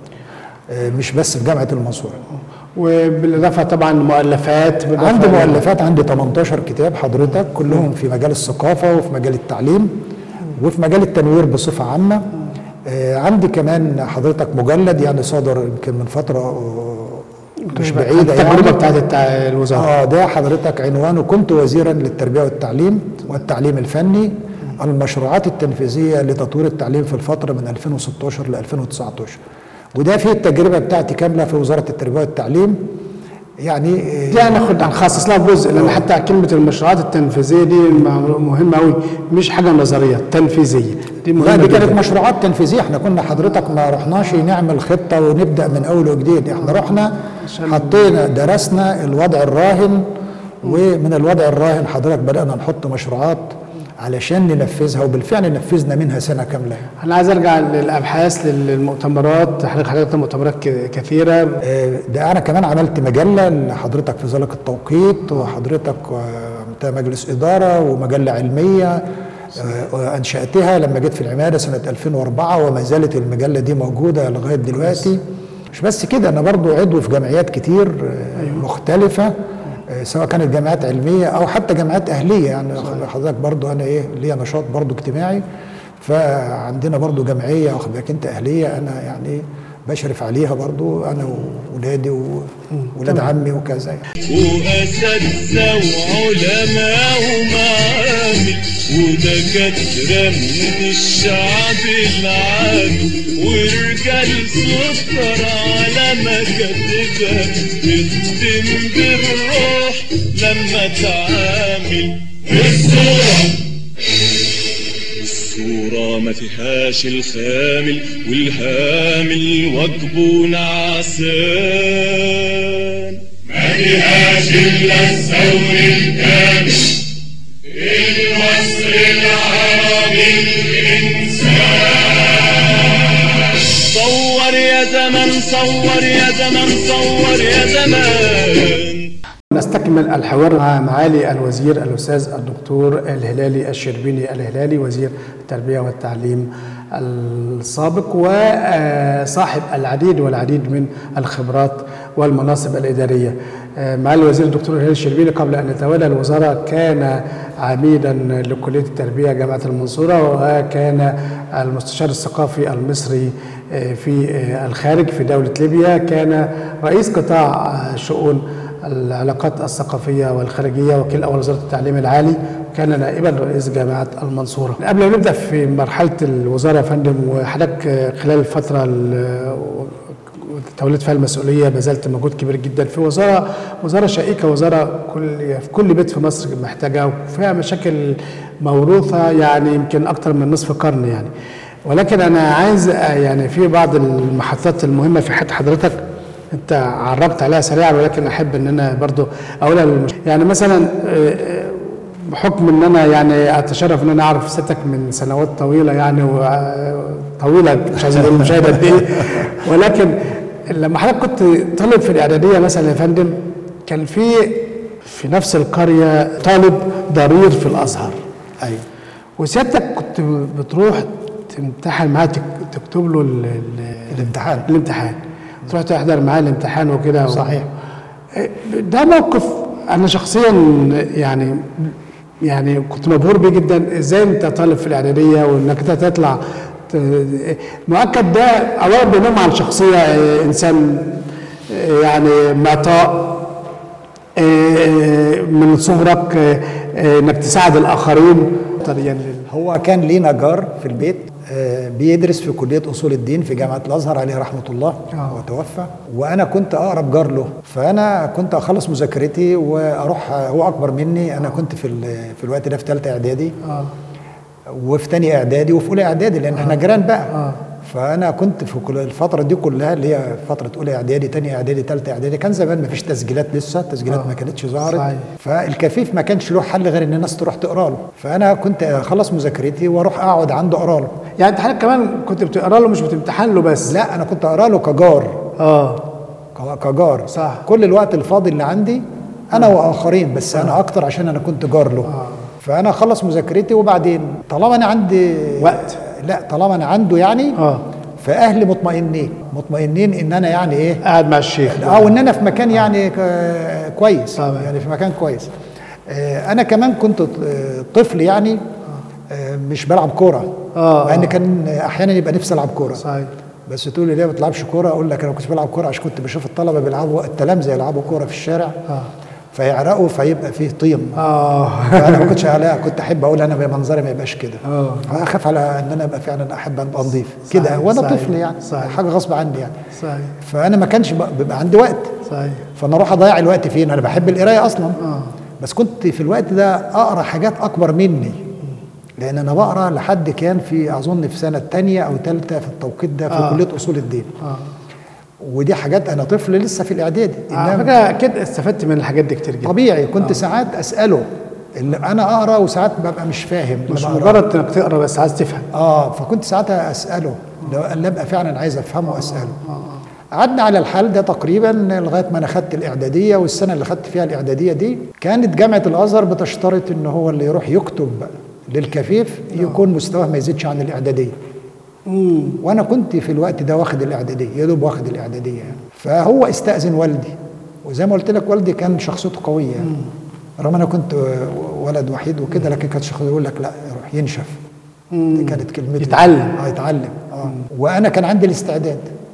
[SPEAKER 3] مش بس في جامعه المنصوره.
[SPEAKER 2] وبالاضافه طبعا مؤلفات.
[SPEAKER 3] عندي مؤلفات، عندي تمنتاشر كتاب حضرتك كلهم في مجال الثقافه وفي مجال التعليم وفي مجال التنوير بصفه عامه. آه عندي كمان حضرتك مجلد يعني صادر يمكن من فتره مش بعيده يعني
[SPEAKER 2] التجربه بتاعت الوزاره.
[SPEAKER 3] اه ده حضرتك عنوانه كنت وزيرا للتربيه والتعليم والتعليم الفني، المشروعات التنفيذيه لتطوير التعليم في الفتره من ألفين وستاشر ل ألفين وتسعتاشر. وده فيه التجربه بتاعتي كامله في وزاره التربيه والتعليم. يعني
[SPEAKER 2] دي هناخد هنخصص لها جزء، لان حتى كلمه المشروعات التنفيذيه دي مهمه قوي، مش حاجه نظريه تنفيذيه.
[SPEAKER 3] دي لا دي كانت مشروعات تنفيذيه. احنا كنا حضرتك ما رحناش نعمل خطه ونبدا من اول وجديد، احنا رحنا حطينا درسنا الوضع الراهن، ومن الوضع الراهن حضرتك بدانا نحط مشروعات علشان ننفذها، وبالفعل نفذنا منها سنه كامله.
[SPEAKER 2] انا عايز ارجع للابحاث للمؤتمرات، حضرتك حضرتك مؤتمرات كثيره.
[SPEAKER 3] ده انا كمان عملت مجله لحضرتك في ذلك التوقيت، وحضرتك مجلس اداره ومجله علميه انشاتها لما جيت في العماده سنه ألفين وأربعة، وما زالت المجله دي موجوده لغايه دلوقتي. مش بس كده، انا برضو عضو في جمعيات كتير مختلفه، سواء كانت جامعات علميه او حتى جامعات اهليه. يعني حضرتك برضو انا ايه ليا نشاط برضو اجتماعي، فعندنا برضو جمعيه واخد بالك انت اهليه، انا يعني بشرف عليها برضو انا واولادي وولاد عمي وكذا.
[SPEAKER 7] واساتذه وعلماء ومعامل ودكاتره من الشعب العامي ورجال سكر على مكاتبها بتدم بالروح لما تعامل. الصورة الصورة ما فيهاش الخامل والهامل واجبه نعسان، ما فيهاش إلا الثور الكامل المصري العربي الإنسان. صور يا زمن صور يا زمن صور يا زمان.
[SPEAKER 2] نستكمل الحوار مع معالي الوزير الأستاذ الدكتور الهلالي الشربيني الهلالي وزير التربية والتعليم السابق وصاحب العديد والعديد من الخبرات والمناصب الإدارية. معالي الوزير الدكتور الهلالي الشربيني قبل أن يتولى الوزارة كان عميدا لكلية التربية جامعة المنصورة، وكان المستشار الثقافي المصري في الخارج في دولة ليبيا، كان رئيس قطاع شؤون العلاقات الثقافية والخارجية وكيل أول وزارة التعليم العالي، وكان نائبا رئيس جامعة المنصورة. قبل ما نبدأ في مرحلة الوزارة يا فندم، وحضرتك خلال الفترة اللي توليت فيها المسؤولية بذلت مجهود كبير جدا في وزارة وزارة شائكة، وزارة كل في كل بيت في مصر محتاجة وفيها مشاكل موروثة يعني يمكن أكثر من نصف قرن يعني. ولكن أنا عايز يعني في بعض المحطات المهمة في حياة حضرتك انت عربت عليها سريعا، ولكن احب ان انا برضو اقولها للمش... يعني مثلا بحكم ان انا يعني اتشرف ان انا اعرف ستك من سنوات طويله يعني طويله مش عايز اقول المشاهده قد ايه، ولكن لما حضرتك كنت طالب في الاعداديه مثلا يا فندم، كان في في نفس القريه طالب ضرير في الازهر. ايوه. وسيادتك كنت بتروح تمتحن معاه، تكتب له ال...
[SPEAKER 3] الامتحان
[SPEAKER 2] الامتحان تروح تحضر معاه الامتحان وكده.
[SPEAKER 3] صحيح.
[SPEAKER 2] ده موقف انا شخصيا يعني يعني كنت مبهور بيه جدا. ازاي انت طالب في الاعداديه وانك انت تطلع مؤكد ده اولا بينم على الشخصيه، انسان يعني معطاء من صغرك انك تساعد الاخرين.
[SPEAKER 3] هو كان لينا جار في البيت بيدرس في كلية أصول الدين في جامعة الأزهر عليه رحمة الله وتوفى، وأنا كنت أقرب جار له، فأنا كنت أخلص مذاكرتي وأروح. هو أكبر مني، أنا كنت في في الوقت ده في ثالثة إعدادي وفي ثانية إعدادي وفي أولى إعدادي، لأن إحنا جيران بقى. فأنا كنت في كل الفترة دي كلها اللي هي فترة أولى إعدادي ثانية إعدادي ثالثة إعدادي، كان زمان ما فيش تسجيلات لسه، التسجيلات ما كانتش ظهرت، فالكفيف ما كانش له حل غير إن الناس تروح تقرا له. فأنا كنت أخلص مذاكرتي وأروح أقعد عنده أقرا له.
[SPEAKER 2] يعني أنت حضرتك كمان كنت بتقرا له مش بتمتحن له بس؟
[SPEAKER 3] لا، أنا كنت أقرا له كجار.
[SPEAKER 2] آه
[SPEAKER 3] كجار
[SPEAKER 2] صح.
[SPEAKER 3] كل الوقت الفاضي اللي عندي أنا آه. وآخرين، بس آه. أنا أكتر عشان أنا كنت جار له. آه. فأنا أخلص مذاكرتي وبعدين طالما أنا عندي
[SPEAKER 2] وقت،
[SPEAKER 3] لا طالما أنا عنده يعني آه. فاهلي مطمئنين مطمئنين ان انا يعني ايه
[SPEAKER 2] قاعد مع الشيخ
[SPEAKER 3] او ان انا في مكان يعني كويس طبعا. يعني في مكان كويس. انا كمان كنت طفل يعني مش بلعب كوره، مع ان كان احيانا يبقى نفسي العب كوره صحيح، بس تقول لي ليه ما بتلعبش كوره؟ اقول لك انا كنت بلعب كوره عشان كنت بشوف الطلبه بيلعبوا، التلامذه يلعبوا كوره في الشارع آه. فيعرقوا فيبقى فيه طين اه فانا ما كنتش عليها، كنت احب اقول انا بمنظري ما يبقاش كده اه فاخاف على ان انا ابقى فعلا احب ابقى نظيف كده وانا طفل يعني صحيح. حاجه غصب عني يعني صحيح. فانا ما كانش بيبقى عندي وقت صحيح، فانا اروح اضيع الوقت فين؟ انا بحب القرايه اصلا اه بس كنت في الوقت ده اقرا حاجات اكبر مني، لان انا بقرا لحد كان في اظن في سنه ثانيه او ثالثه في التوقيت ده في آه. كليه اصول الدين اه ودي حاجات انا طفل لسه في الاعدادي.
[SPEAKER 2] على فكره اكيد استفدت من الحاجات دي كتير جدا.
[SPEAKER 3] طبيعي كنت آه. ساعات اساله اللي انا اقرا وساعات ببقى مش فاهم،
[SPEAKER 2] مش مجرد انك تقرا بس عايز تفهم
[SPEAKER 3] اه فكنت ساعتها اساله لو اللي ابقى فعلا عايز افهمه واساله. قعدنا على الحال ده تقريبا لغايه ما انا خدت الاعداديه، والسنه اللي خدت فيها الاعداديه دي كانت جامعه الازهر بتشترط ان هو اللي يروح يكتب للكفيف يكون مستواه ما يزيدش عن الاعداديه. مم. وانا كنت في الوقت ده واخد الاعداديه، يا دوب واخد الاعداديه يعني. فهو استاذن والدي، وزي ما قلت لك والدي كان شخصيته قويه يعني. رغم انا كنت ولد وحيد وكده، لكن كانت شخصيته يقول لك لا يروح ينشف. مم. دي كانت كلمته،
[SPEAKER 2] يتعلم
[SPEAKER 3] اه يتعلم اه وانا كان عندي الاستعداد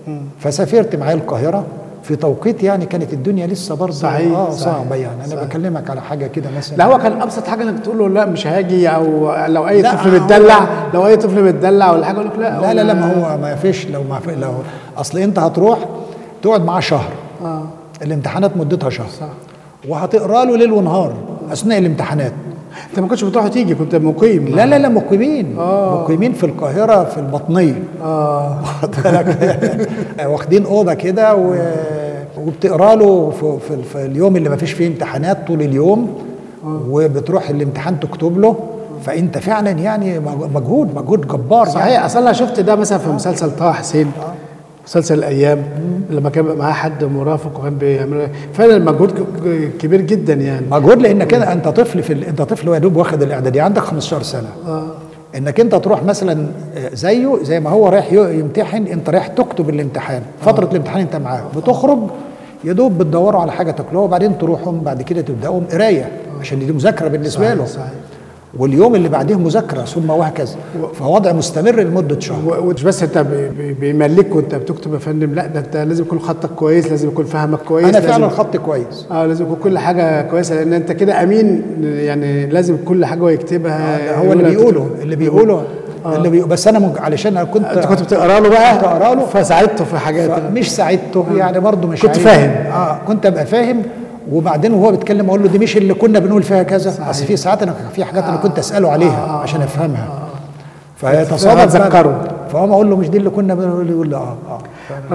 [SPEAKER 3] فسافرت معاه القاهره في توقيت يعني كانت الدنيا لسه برضه
[SPEAKER 2] صحيح،
[SPEAKER 3] اه
[SPEAKER 2] صحيح،
[SPEAKER 3] صعبه يعني. انا
[SPEAKER 2] صحيح.
[SPEAKER 3] بكلمك على حاجه كده مثلا.
[SPEAKER 2] لا هو كان ابسط حاجه انك تقول له لا مش هاجي، او لو اي
[SPEAKER 3] لا،
[SPEAKER 2] طفل
[SPEAKER 3] هو-
[SPEAKER 2] متدلع لو اي طفل متدلع ولا حاجه يقول لك لا
[SPEAKER 3] لا لا لا ما هو ما فيش لو ما في لو اصل انت هتروح تقعد معاه شهر.
[SPEAKER 2] اه
[SPEAKER 3] الامتحانات مدتها شهر.
[SPEAKER 2] صح.
[SPEAKER 3] وهتقرا له ليل ونهار اثناء الامتحانات.
[SPEAKER 2] انت ما كنتش بتروح وتيجي، كنت مقيم.
[SPEAKER 3] لا لا لا مقيمين.
[SPEAKER 2] آه.
[SPEAKER 3] مقيمين في القاهره في البطنيه.
[SPEAKER 2] اه
[SPEAKER 3] واخد بالك؟ واخدين اوضه كده و... وبتقرا له في, في, في اليوم اللي ما فيش فيه امتحانات طول اليوم. وبتروح الامتحان تكتب له. فانت فعلا يعني مجهود مجهود جبار.
[SPEAKER 2] صحيح.
[SPEAKER 3] يعني.
[SPEAKER 2] اصل انا شفت ده مثلا في مسلسل طه حسين، مسلسل الايام، لما كان بيبقى معاه حد مرافق وكان بيعمل فعلا مجهود ك- كبير جدا يعني.
[SPEAKER 3] مجهود لانك كده انت طفل في ال... انت طفل يا دوب واخد الاعداديه عندك خمستاشر سنه.
[SPEAKER 2] اه
[SPEAKER 3] انك انت تروح مثلا زيه زي ما هو رايح ي- يمتحن، انت رايح تكتب الامتحان. فتره الامتحان انت معاه بتخرج يا دوب بتدوروا على حاجه تاكلوها وبعدين تروحوا بعد كده تبداوا قرايه عشان دي مذاكره بالنسبه
[SPEAKER 2] صحيح،
[SPEAKER 3] له.
[SPEAKER 2] صحيح.
[SPEAKER 3] واليوم اللي بعديه مذاكره ثم وهكذا. فوضع مستمر لمده شهر.
[SPEAKER 2] و- ومش بس انت بي- بي- بيملك وانت بتكتب يا فندم، لا ده انت لازم يكون خطك كويس، لازم يكون فهمك كويس.
[SPEAKER 3] انا
[SPEAKER 2] لازم
[SPEAKER 3] فعلا خط كويس.
[SPEAKER 2] اه لازم يكون كل حاجه كويسه، لان انت كده امين يعني، لازم كل حاجه هو يكتبها.
[SPEAKER 3] هو اللي بيقوله اللي بيقوله اللي بيقوله بس انا مج... علشان انا كنت
[SPEAKER 2] انت كنت بتقرا له بقى،
[SPEAKER 3] كنت اقرا له
[SPEAKER 2] فساعدته في حاجات.
[SPEAKER 3] مش ساعدته يعني برضه مش
[SPEAKER 2] كنت
[SPEAKER 3] عايز-
[SPEAKER 2] فاهم.
[SPEAKER 3] اه كنت ابقى فاهم. وبعدين وهو بيتكلم اقول له دي مش اللي كنا بنقول فيها كذا.
[SPEAKER 2] صحيح.
[SPEAKER 3] بس في ساعات انا في حاجات انا كنت اساله عليها
[SPEAKER 2] آه.
[SPEAKER 3] عشان افهمها.
[SPEAKER 2] فهذا
[SPEAKER 3] فيتصادف
[SPEAKER 2] تذكره.
[SPEAKER 3] فاقوم اقول له مش دي اللي كنا بنقول، يقول لي اه اه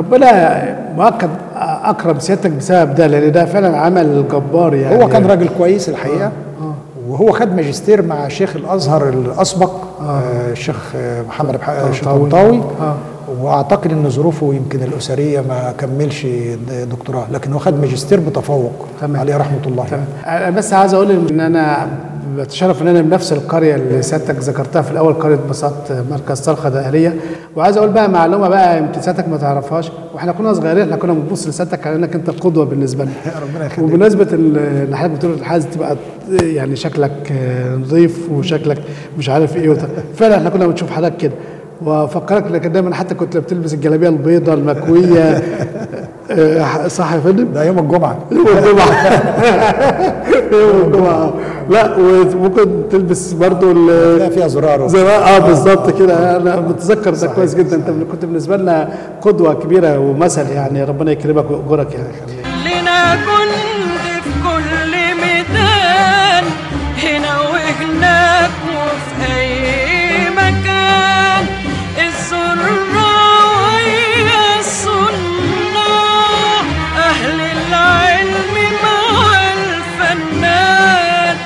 [SPEAKER 2] ربنا مؤكد اكرم سيادتك بسبب ده، لان ده فعلا عمل جبار يعني.
[SPEAKER 3] هو كان راجل كويس الحقيقه. وهو خد ماجستير مع شيخ الازهر الاسبق آه. الشيخ آه، محمد بح- الشيخ طنطاوي.
[SPEAKER 2] آه.
[SPEAKER 3] واعتقد ان ظروفه يمكن الاسريه ما كملش دكتوراه، لكن هو خد ماجستير بتفوق.
[SPEAKER 2] تمام.
[SPEAKER 3] عليه رحمه الله.
[SPEAKER 2] تمام. انا بس عايز اقول ان انا بتشرف ان انا من نفس القريه اللي سيادتك ذكرتها في الاول، قريه بساط مركز صرخه دائريه. وعايز اقول بقى معلومه بقى يمكن سيادتك ما تعرفهاش، واحنا كنا صغيرين احنا كنا بنبص لسيادتك على انك انت القدوه بالنسبه لنا.
[SPEAKER 3] ربنا يخليك.
[SPEAKER 2] وبمناسبه اللي حضرتك بتقول عايز تبقى يعني شكلك نظيف وشكلك مش عارف ايه وت... فعلا احنا كنا بنشوف حضرتك كده، وافكرك انك دايما حتى كنت بتلبس الجلابيه البيضاء المكويه. آه، صح يا فندم؟
[SPEAKER 3] ده يوم الجمعه.
[SPEAKER 2] يوم الجمعة. يوم الجمعة. لا وممكن تلبس برضو ال
[SPEAKER 3] فيها زرار.
[SPEAKER 2] زرار اه بالظبط كده. انا متذكر ده كويس جدا. انت كنت بالنسبة لنا قدوة كبيرة ومثل يعني، ربنا يكرمك ويأجرك يعني.
[SPEAKER 8] لنا جند في كل ميدان، هنا وهناك وفي أي مكان، الزراعية الصناع، أهل العلم مع الفنان،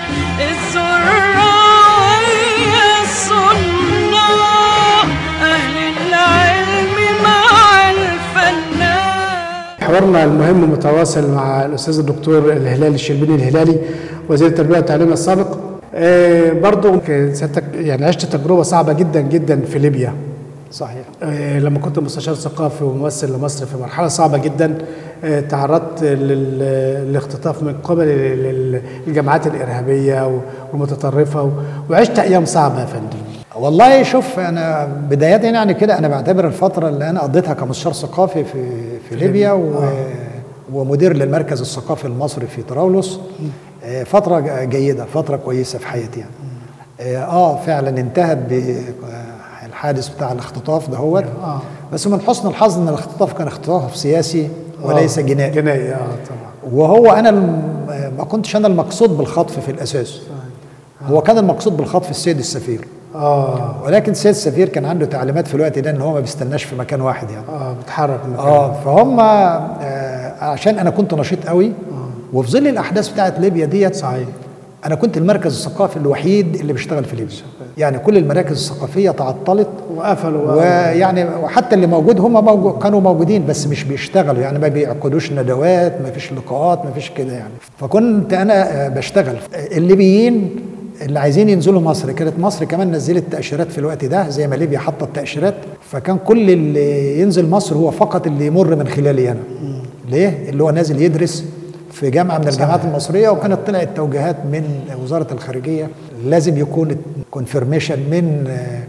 [SPEAKER 8] الزراعية الصناع، أهل العلم مع الفنان.
[SPEAKER 2] حوارنا المهم متواصل مع الاستاذ الدكتور الهلالي الشربيني الهلالي، وزير التربيه والتعليم السابق. آه برضو سيادتك يعني عشت تجربه صعبه جدا جدا في ليبيا.
[SPEAKER 3] صحيح.
[SPEAKER 2] آه لما كنت مستشار ثقافي وممثل لمصر في مرحله صعبه جدا، آه تعرضت لل- للاختطاف من قبل ال- الجماعات الارهابيه والمتطرفه، وعشت ايام صعبه يا فندم.
[SPEAKER 3] والله شوف انا بداية يعني كده انا بعتبر الفترة اللي انا قضيتها كمستشار ثقافي في في ليبيا و ومدير للمركز الثقافي المصري في طرابلس آه، فترة ج- جيدة، فترة كويسة في حياتي يعني. اه آه، فعلا انتهت بالحادث بتاع الاختطاف دهوت.
[SPEAKER 2] آه.
[SPEAKER 3] بس من حسن الحظ ان الاختطاف كان اختطاف سياسي وليس
[SPEAKER 2] آه،
[SPEAKER 3] جنائي.
[SPEAKER 2] جنائي اه طبعا.
[SPEAKER 3] وهو انا الم- ما كنتش انا المقصود بالخطف في الاساس. هو كان المقصود بالخطف السيد السفير.
[SPEAKER 2] اه
[SPEAKER 3] ولكن السيد السفير كان عنده تعليمات في الوقت ده ان هو ما بيستناش في مكان واحد يعني.
[SPEAKER 2] اه بتحرك من مكان.
[SPEAKER 3] اه فهم آه عشان انا كنت نشيط قوي وفي ظل الاحداث بتاعت ليبيا ديت
[SPEAKER 2] صحيح.
[SPEAKER 3] انا كنت المركز الثقافي الوحيد اللي بيشتغل في ليبيا. يعني كل المراكز الثقافيه تعطلت
[SPEAKER 2] وقفلوا
[SPEAKER 3] ويعني وحتى اللي موجود هم موجود كانوا موجودين بس مش بيشتغلوا يعني ما بيعقدوش ندوات، ما فيش لقاءات، ما فيش كده يعني. فكنت انا آه، بشتغل. الليبيين اللي عايزين ينزلوا مصر، كانت مصر كمان نزلت تأشيرات في الوقت ده زي ما ليبيا حطت تأشيرات، فكان كل اللي ينزل مصر هو فقط اللي يمر من خلالي انا. ليه؟ اللي هو نازل يدرس في جامعه من الجامعات المصريه، وكانت طلعت توجيهات من وزاره الخارجيه لازم يكون كونفirmation من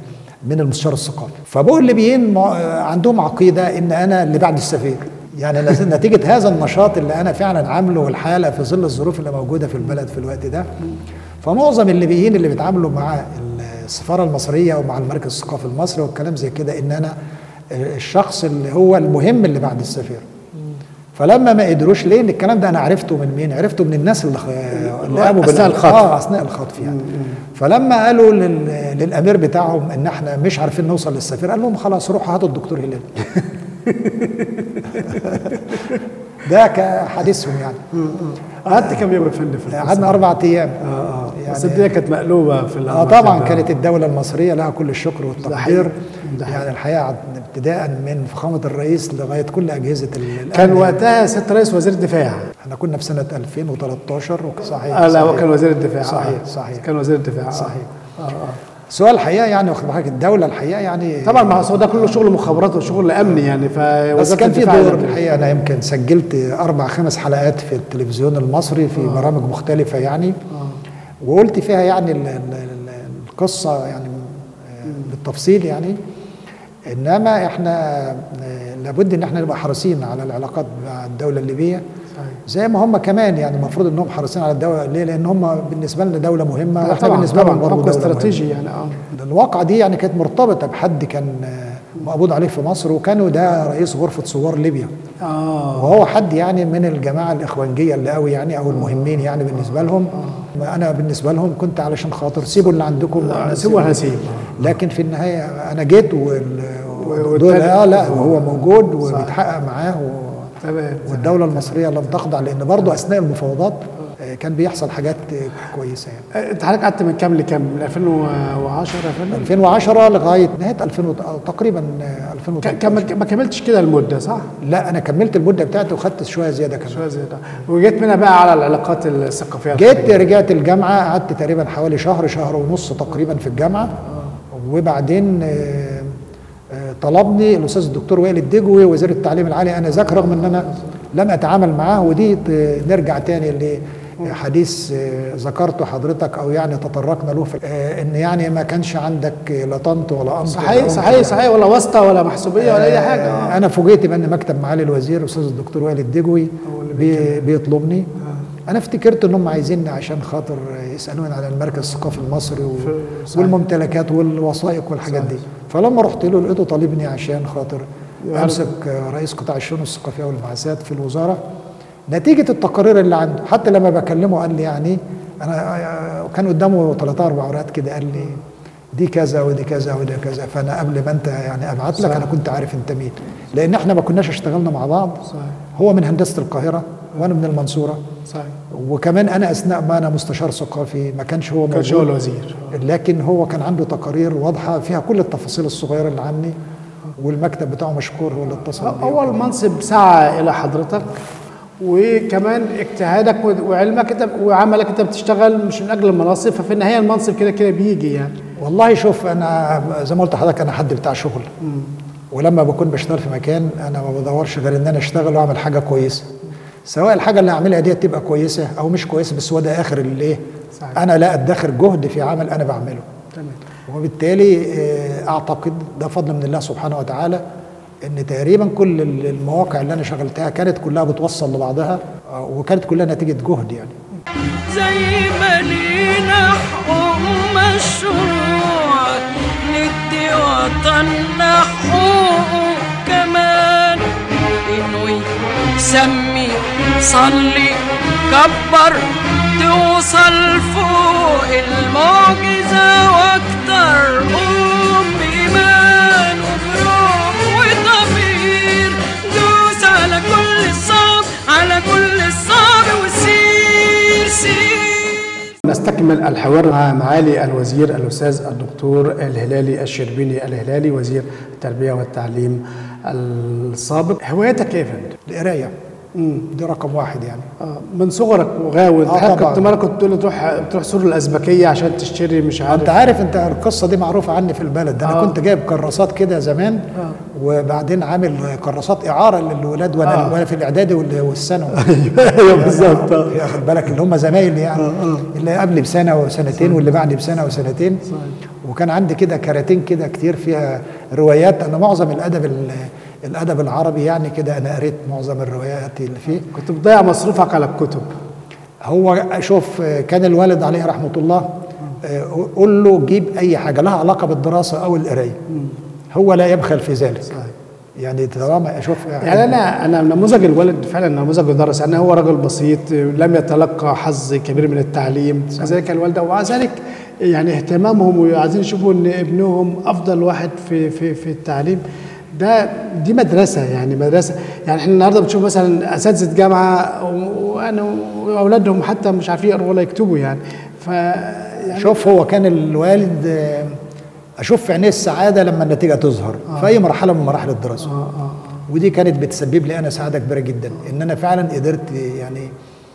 [SPEAKER 3] من المستشار الثقافي. فبقول الليبيين عندهم عقيده ان انا اللي بعد السفير، يعني نتيجه هذا النشاط اللي انا فعلا عامله والحاله في ظل الظروف اللي موجوده في البلد في الوقت ده. فمعظم الليبيين اللي بيتعاملوا مع السفاره المصريه ومع المركز الثقافي المصري والكلام زي كده ان انا الشخص اللي هو المهم اللي بعد السفير. فلما ما قدروش، ليه؟ الكلام ده انا عرفته من مين؟ عرفته من الناس اللي اللي قاموا
[SPEAKER 2] اثناء الخطف.
[SPEAKER 3] اه اثناء الخطف يعني. فلما قالوا لل... للامير بتاعهم ان احنا مش عارفين نوصل للسفير، قال لهم خلاص روحوا هاتوا الدكتور هلال. ده كحديثهم يعني.
[SPEAKER 2] قعدت كم يوم يا فندم في القصة؟
[SPEAKER 3] قعدنا اربع ايام.
[SPEAKER 2] اه اه
[SPEAKER 3] يعني
[SPEAKER 2] بس الدنيا كانت مقلوبه في
[SPEAKER 3] اه طبعا كانت الدوله المصريه لها كل الشكر والتقدير. يعني الحقيقه ابتداء من فخامه الرئيس لغايه كل اجهزه الامن.
[SPEAKER 2] كان وقتها سياده رئيس وزير الدفاع.
[SPEAKER 3] احنا كنا في سنه ألفين وثلاثة عشر. صحيح.
[SPEAKER 2] اه لا هو كان وزير الدفاع.
[SPEAKER 3] صحيح صحيح
[SPEAKER 2] كان وزير الدفاع.
[SPEAKER 3] صحيح.
[SPEAKER 2] اه اه
[SPEAKER 3] سؤال الحقيقه يعني واخد بالك الدوله الحقيقه يعني
[SPEAKER 2] طبعا ما هو ده كله شغل مخابرات وشغل امني يعني. ف
[SPEAKER 3] بس كان في دور الحقيقه. انا يمكن سجلت اربع خمس حلقات في التلفزيون المصري في آه. برامج مختلفه يعني. آه. وقلت فيها يعني ال ال القصه يعني بالتفصيل يعني. انما احنا لابد ان احنا نبقى حريصين على العلاقات مع الدوله الليبيه زي ما هم كمان يعني المفروض انهم حريصين على الدوله. ليه؟ لان هم بالنسبه لنا دوله مهمه واحنا بالنسبه لهم برضه دوله
[SPEAKER 2] استراتيجي يعني. اه
[SPEAKER 3] الواقعه دي يعني كانت مرتبطه بحد كان مقبوض عليه في مصر، وكانوا ده رئيس غرفه ثوار ليبيا.
[SPEAKER 2] اه
[SPEAKER 3] وهو حد يعني من الجماعه الاخوانجيه اللي قوي يعني او المهمين يعني بالنسبه لهم. آه. انا بالنسبه لهم كنت علشان خاطر سيبوا اللي عندكم.
[SPEAKER 2] آه سيبوا هسيب.
[SPEAKER 3] لكن في النهايه انا جيت وال اه لا وهو موجود وبيتحقق معاه و... والدولة المصرية لم تخضع، لأن برضه أثناء المفاوضات كان بيحصل حاجات كويسة يعني.
[SPEAKER 2] أنت حضرتك قعدت من كام لكام؟ من ألفين وعشرة يا فندم؟
[SPEAKER 3] ألفين وعشرة لغاية نهاية ألفين و... تقريبا ألفين وثلاثة.
[SPEAKER 2] ما كملتش كده المدة صح؟
[SPEAKER 3] لا أنا كملت المدة بتاعتي وخدت شوية زيادة كمان.
[SPEAKER 2] شوية زيادة. وجيت منها بقى على العلاقات الثقافية.
[SPEAKER 3] جيت رجعت الجامعة، قعدت تقريبا حوالي شهر شهر ونص تقريبا في الجامعة. وبعدين طلبني الاستاذ الدكتور وائل الدجوي وزير التعليم العالي انا ذاك رغم ان انا لم اتعامل معاه. ودي نرجع تاني لحديث ذكرته حضرتك او يعني تطرقنا له في ان يعني ما كانش عندك لا طنط ولا امط.
[SPEAKER 2] صحيح صحيح صحيح ولا واسطه ولا محسوبيه ولا اي حاجه.
[SPEAKER 3] آه انا فوجئت بان مكتب معالي الوزير الاستاذ الدكتور وائل الدجوي بي بيطلبني. آه. انا افتكرت انهم عايزيني عشان خاطر يسالوني على المركز الثقافي المصري والممتلكات والوثائق والحاجات دي. فلما رحت له لقيته طالبني عشان خاطر امسك رئيس قطاع الشؤون الثقافيه والبعثات في الوزاره نتيجه التقارير اللي عنده. حتى لما بكلمه قال لي يعني انا كان قدامه ثلاثة اربع ورقات كده قال لي دي كذا ودي كذا ودي كذا. فانا قبل ما انت يعني ابعت لك انا كنت عارف انت مين، لان احنا ما كناش اشتغلنا مع بعض. صحيح. هو من هندسه القاهره وانا من المنصوره. صحيح. وكمان انا اثناء ما انا مستشار ثقافي ما كانش هو
[SPEAKER 2] كانش هو الوزير،
[SPEAKER 3] لكن هو كان عنده تقارير واضحه فيها كل التفاصيل الصغيره اللي عني، والمكتب بتاعه مشكور هو اللي اتصل بيه.
[SPEAKER 2] اول منصب سعى الى حضرتك، وكمان اجتهادك وعلمك انت وعملك انت بتشتغل مش من اجل المناصب، ففي النهايه المنصب كده كده بيجي يعني.
[SPEAKER 3] والله شوف انا زي ما قلت لحضرتك انا حد بتاع شغل. م. ولما بكون بشتغل في مكان انا ما بدورش غير ان انا اشتغل واعمل حاجه كويسه، سواء الحاجه اللي اعملها دي تبقى كويسه او مش كويسه، بس هو ده اخر اللي ايه انا لا ادخر جهد في عمل انا بعمله. تمام. وبالتالي اعتقد ده فضل من الله سبحانه وتعالى ان تقريبا كل المواقع اللي انا شغلتها كانت كلها بتوصل لبعضها وكانت كلها نتيجه جهد يعني.
[SPEAKER 8] زي ما لينا حقوق مشروع ندي وطننا حقوق كمان، انه سمي صلي كبر توصل فوق المعجزة واكتر، قوم بإيمان وبروح وضمير، دوس على كل الصعب على كل الصعب وسير سير.
[SPEAKER 2] نستكمل الحوار مع معالي الوزير الأستاذ الدكتور الهلالي الشربيني الهلالي وزير التربية والتعليم السابق. هوايتك ايه يا فندم؟
[SPEAKER 3] القراية. دي رقم واحد يعني.
[SPEAKER 2] آه من صغرك وغاوي.
[SPEAKER 3] آه
[SPEAKER 2] كنت مرة كنت تقول لي تروح تروح سور الأزبكية عشان تشتري مش عارف.
[SPEAKER 3] انت عارف انت القصة دي معروفة عني في البلد. انا آه. كنت جايب كراسات كده زمان. آه. وبعدين عامل كراسات إعارة للولاد وانا آه. وانا في الإعدادي والثانوي.
[SPEAKER 2] ايوه بالظبط.
[SPEAKER 3] واخد بالك اللي هم زمايلي يعني. آه. آه. اللي قبلي بسنة وسنتين واللي بعدي بسنة وسنتين. صحيح. وكان عندي كده كراتين كده كتير فيها روايات. انا معظم الادب الادب العربي يعني كده انا قريت معظم الروايات اللي فيه.
[SPEAKER 2] كنت بتضيع مصروفك على الكتب.
[SPEAKER 3] هو شوف كان الوالد عليه رحمه الله قول له جيب اي حاجه لها علاقه بالدراسه او القرايه، هو لا يبخل في ذلك. صحيح. يعني طالما اشوف
[SPEAKER 2] يعني انا انا نموذج الوالد فعلا نموذج يدرس. يعني هو راجل بسيط لم يتلقى حظ كبير من التعليم، كذلك الوالده، ومع ذلك يعني اهتمامهم وعايزين يشوفوا ان ابنهم افضل واحد في في في التعليم. ده دي مدرسه، يعني مدرسه. يعني احنا النهارده بنشوف مثلا اساتذه جامعه وانا واولادهم حتى مش عارفين يقروا ولا يكتبوا يعني. ف يعني
[SPEAKER 3] شوف هو كان الوالد اشوف في عينيه السعاده لما النتيجه تظهر آه. في اي مرحله من مراحل الدراسه. آه آه. ودي كانت بتسبب لي انا سعاده كبيره جدا ان انا فعلا قدرت يعني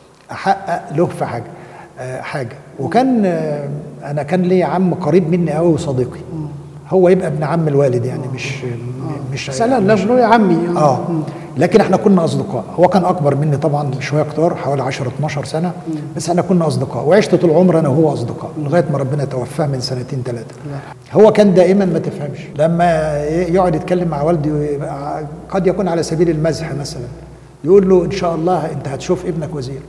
[SPEAKER 3] احقق له في حاجه آه حاجه. وكان آه انا كان لي عم قريب مني قوي وصديقي، هو يبقى ابن عم الوالد يعني مش آه. مش
[SPEAKER 2] سلام لا يا عمي
[SPEAKER 3] اه م. لكن احنا كنا اصدقاء. هو كان اكبر مني طبعا شويه كتار، حوالي عشرة اتناشر سنه، بس احنا كنا اصدقاء وعشت طول عمري انا وهو اصدقاء لغايه ما ربنا توفاه من سنتين ثلاثه. هو كان دائما ما تفهمش لما يقعد يتكلم مع والدي قد يكون على سبيل المزح مثلا يقول له ان شاء الله انت هتشوف ابنك وزير.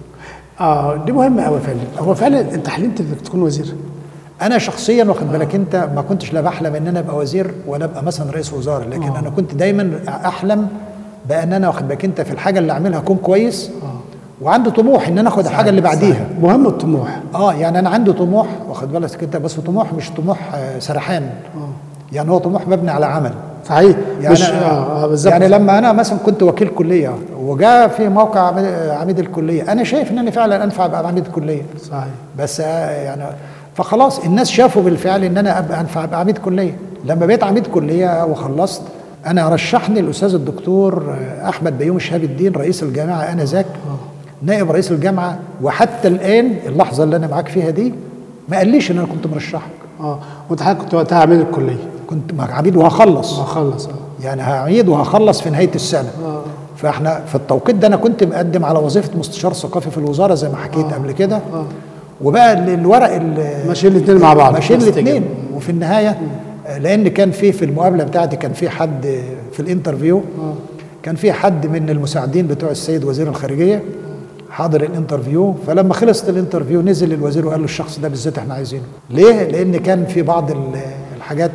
[SPEAKER 2] اه دي مهمه قوي فعلا. هو فعلا انت حلمت انك تكون وزير؟
[SPEAKER 3] انا شخصيا واخد بالك انت ما كنتش لا بحلم ان انا ابقى وزير ولا ابقى مثلا رئيس وزاره، لكن آه. انا كنت دايما احلم بان انا واخد بالك انت في الحاجه اللي اعملها اكون كويس آه. وعندي طموح ان انا اخد الحاجه اللي بعديها. صحيح.
[SPEAKER 2] مهم الطموح.
[SPEAKER 3] اه يعني انا عندي طموح واخد بالك انت، بس طموح مش طموح آه سرحان. آه. يعني هو طموح مبني على عمل.
[SPEAKER 2] صحيح.
[SPEAKER 3] يعني
[SPEAKER 2] مش آه بالظبط.
[SPEAKER 3] يعني لما انا مثلا كنت وكيل كليه وجاء في موقع عميد الكليه، انا شايف ان انا فعلا انفع ابقى عميد الكليه.
[SPEAKER 2] صحيح.
[SPEAKER 3] بس آه يعني فخلاص الناس شافوا بالفعل ان انا ابقى انفع ابقى عميد كليه. لما بقيت عميد كليه وخلصت انا رشحني الاستاذ الدكتور احمد بيومي شهاب الدين رئيس الجامعه انذاك نائب رئيس الجامعه، وحتى الان اللحظه اللي انا معاك فيها دي ما قاليش ان انا كنت مرشحك.
[SPEAKER 2] اه وانت حضرتك كنت وقتها عميد الكليه؟
[SPEAKER 3] كنت عميد وهخلص.
[SPEAKER 2] وهخلص اه
[SPEAKER 3] يعني عميد وهخلص في نهايه السنه. اه فاحنا في التوقيت ده انا كنت مقدم على وظيفه مستشار ثقافي في الوزاره زي ما حكيت آه. قبل كده. اه وبقى الورق
[SPEAKER 2] ماشيين الاثنين مع بعض.
[SPEAKER 3] ماشيين الاثنين. وفي النهايه لان كان في في المقابله بتاعتي كان في حد في الانترفيو كان في حد من المساعدين بتوع السيد وزير الخارجيه حاضر الانترفيو. فلما خلصت الانترفيو نزل الوزير وقال له الشخص ده بالذات احنا عايزينه. ليه؟ لان كان في بعض الحاجات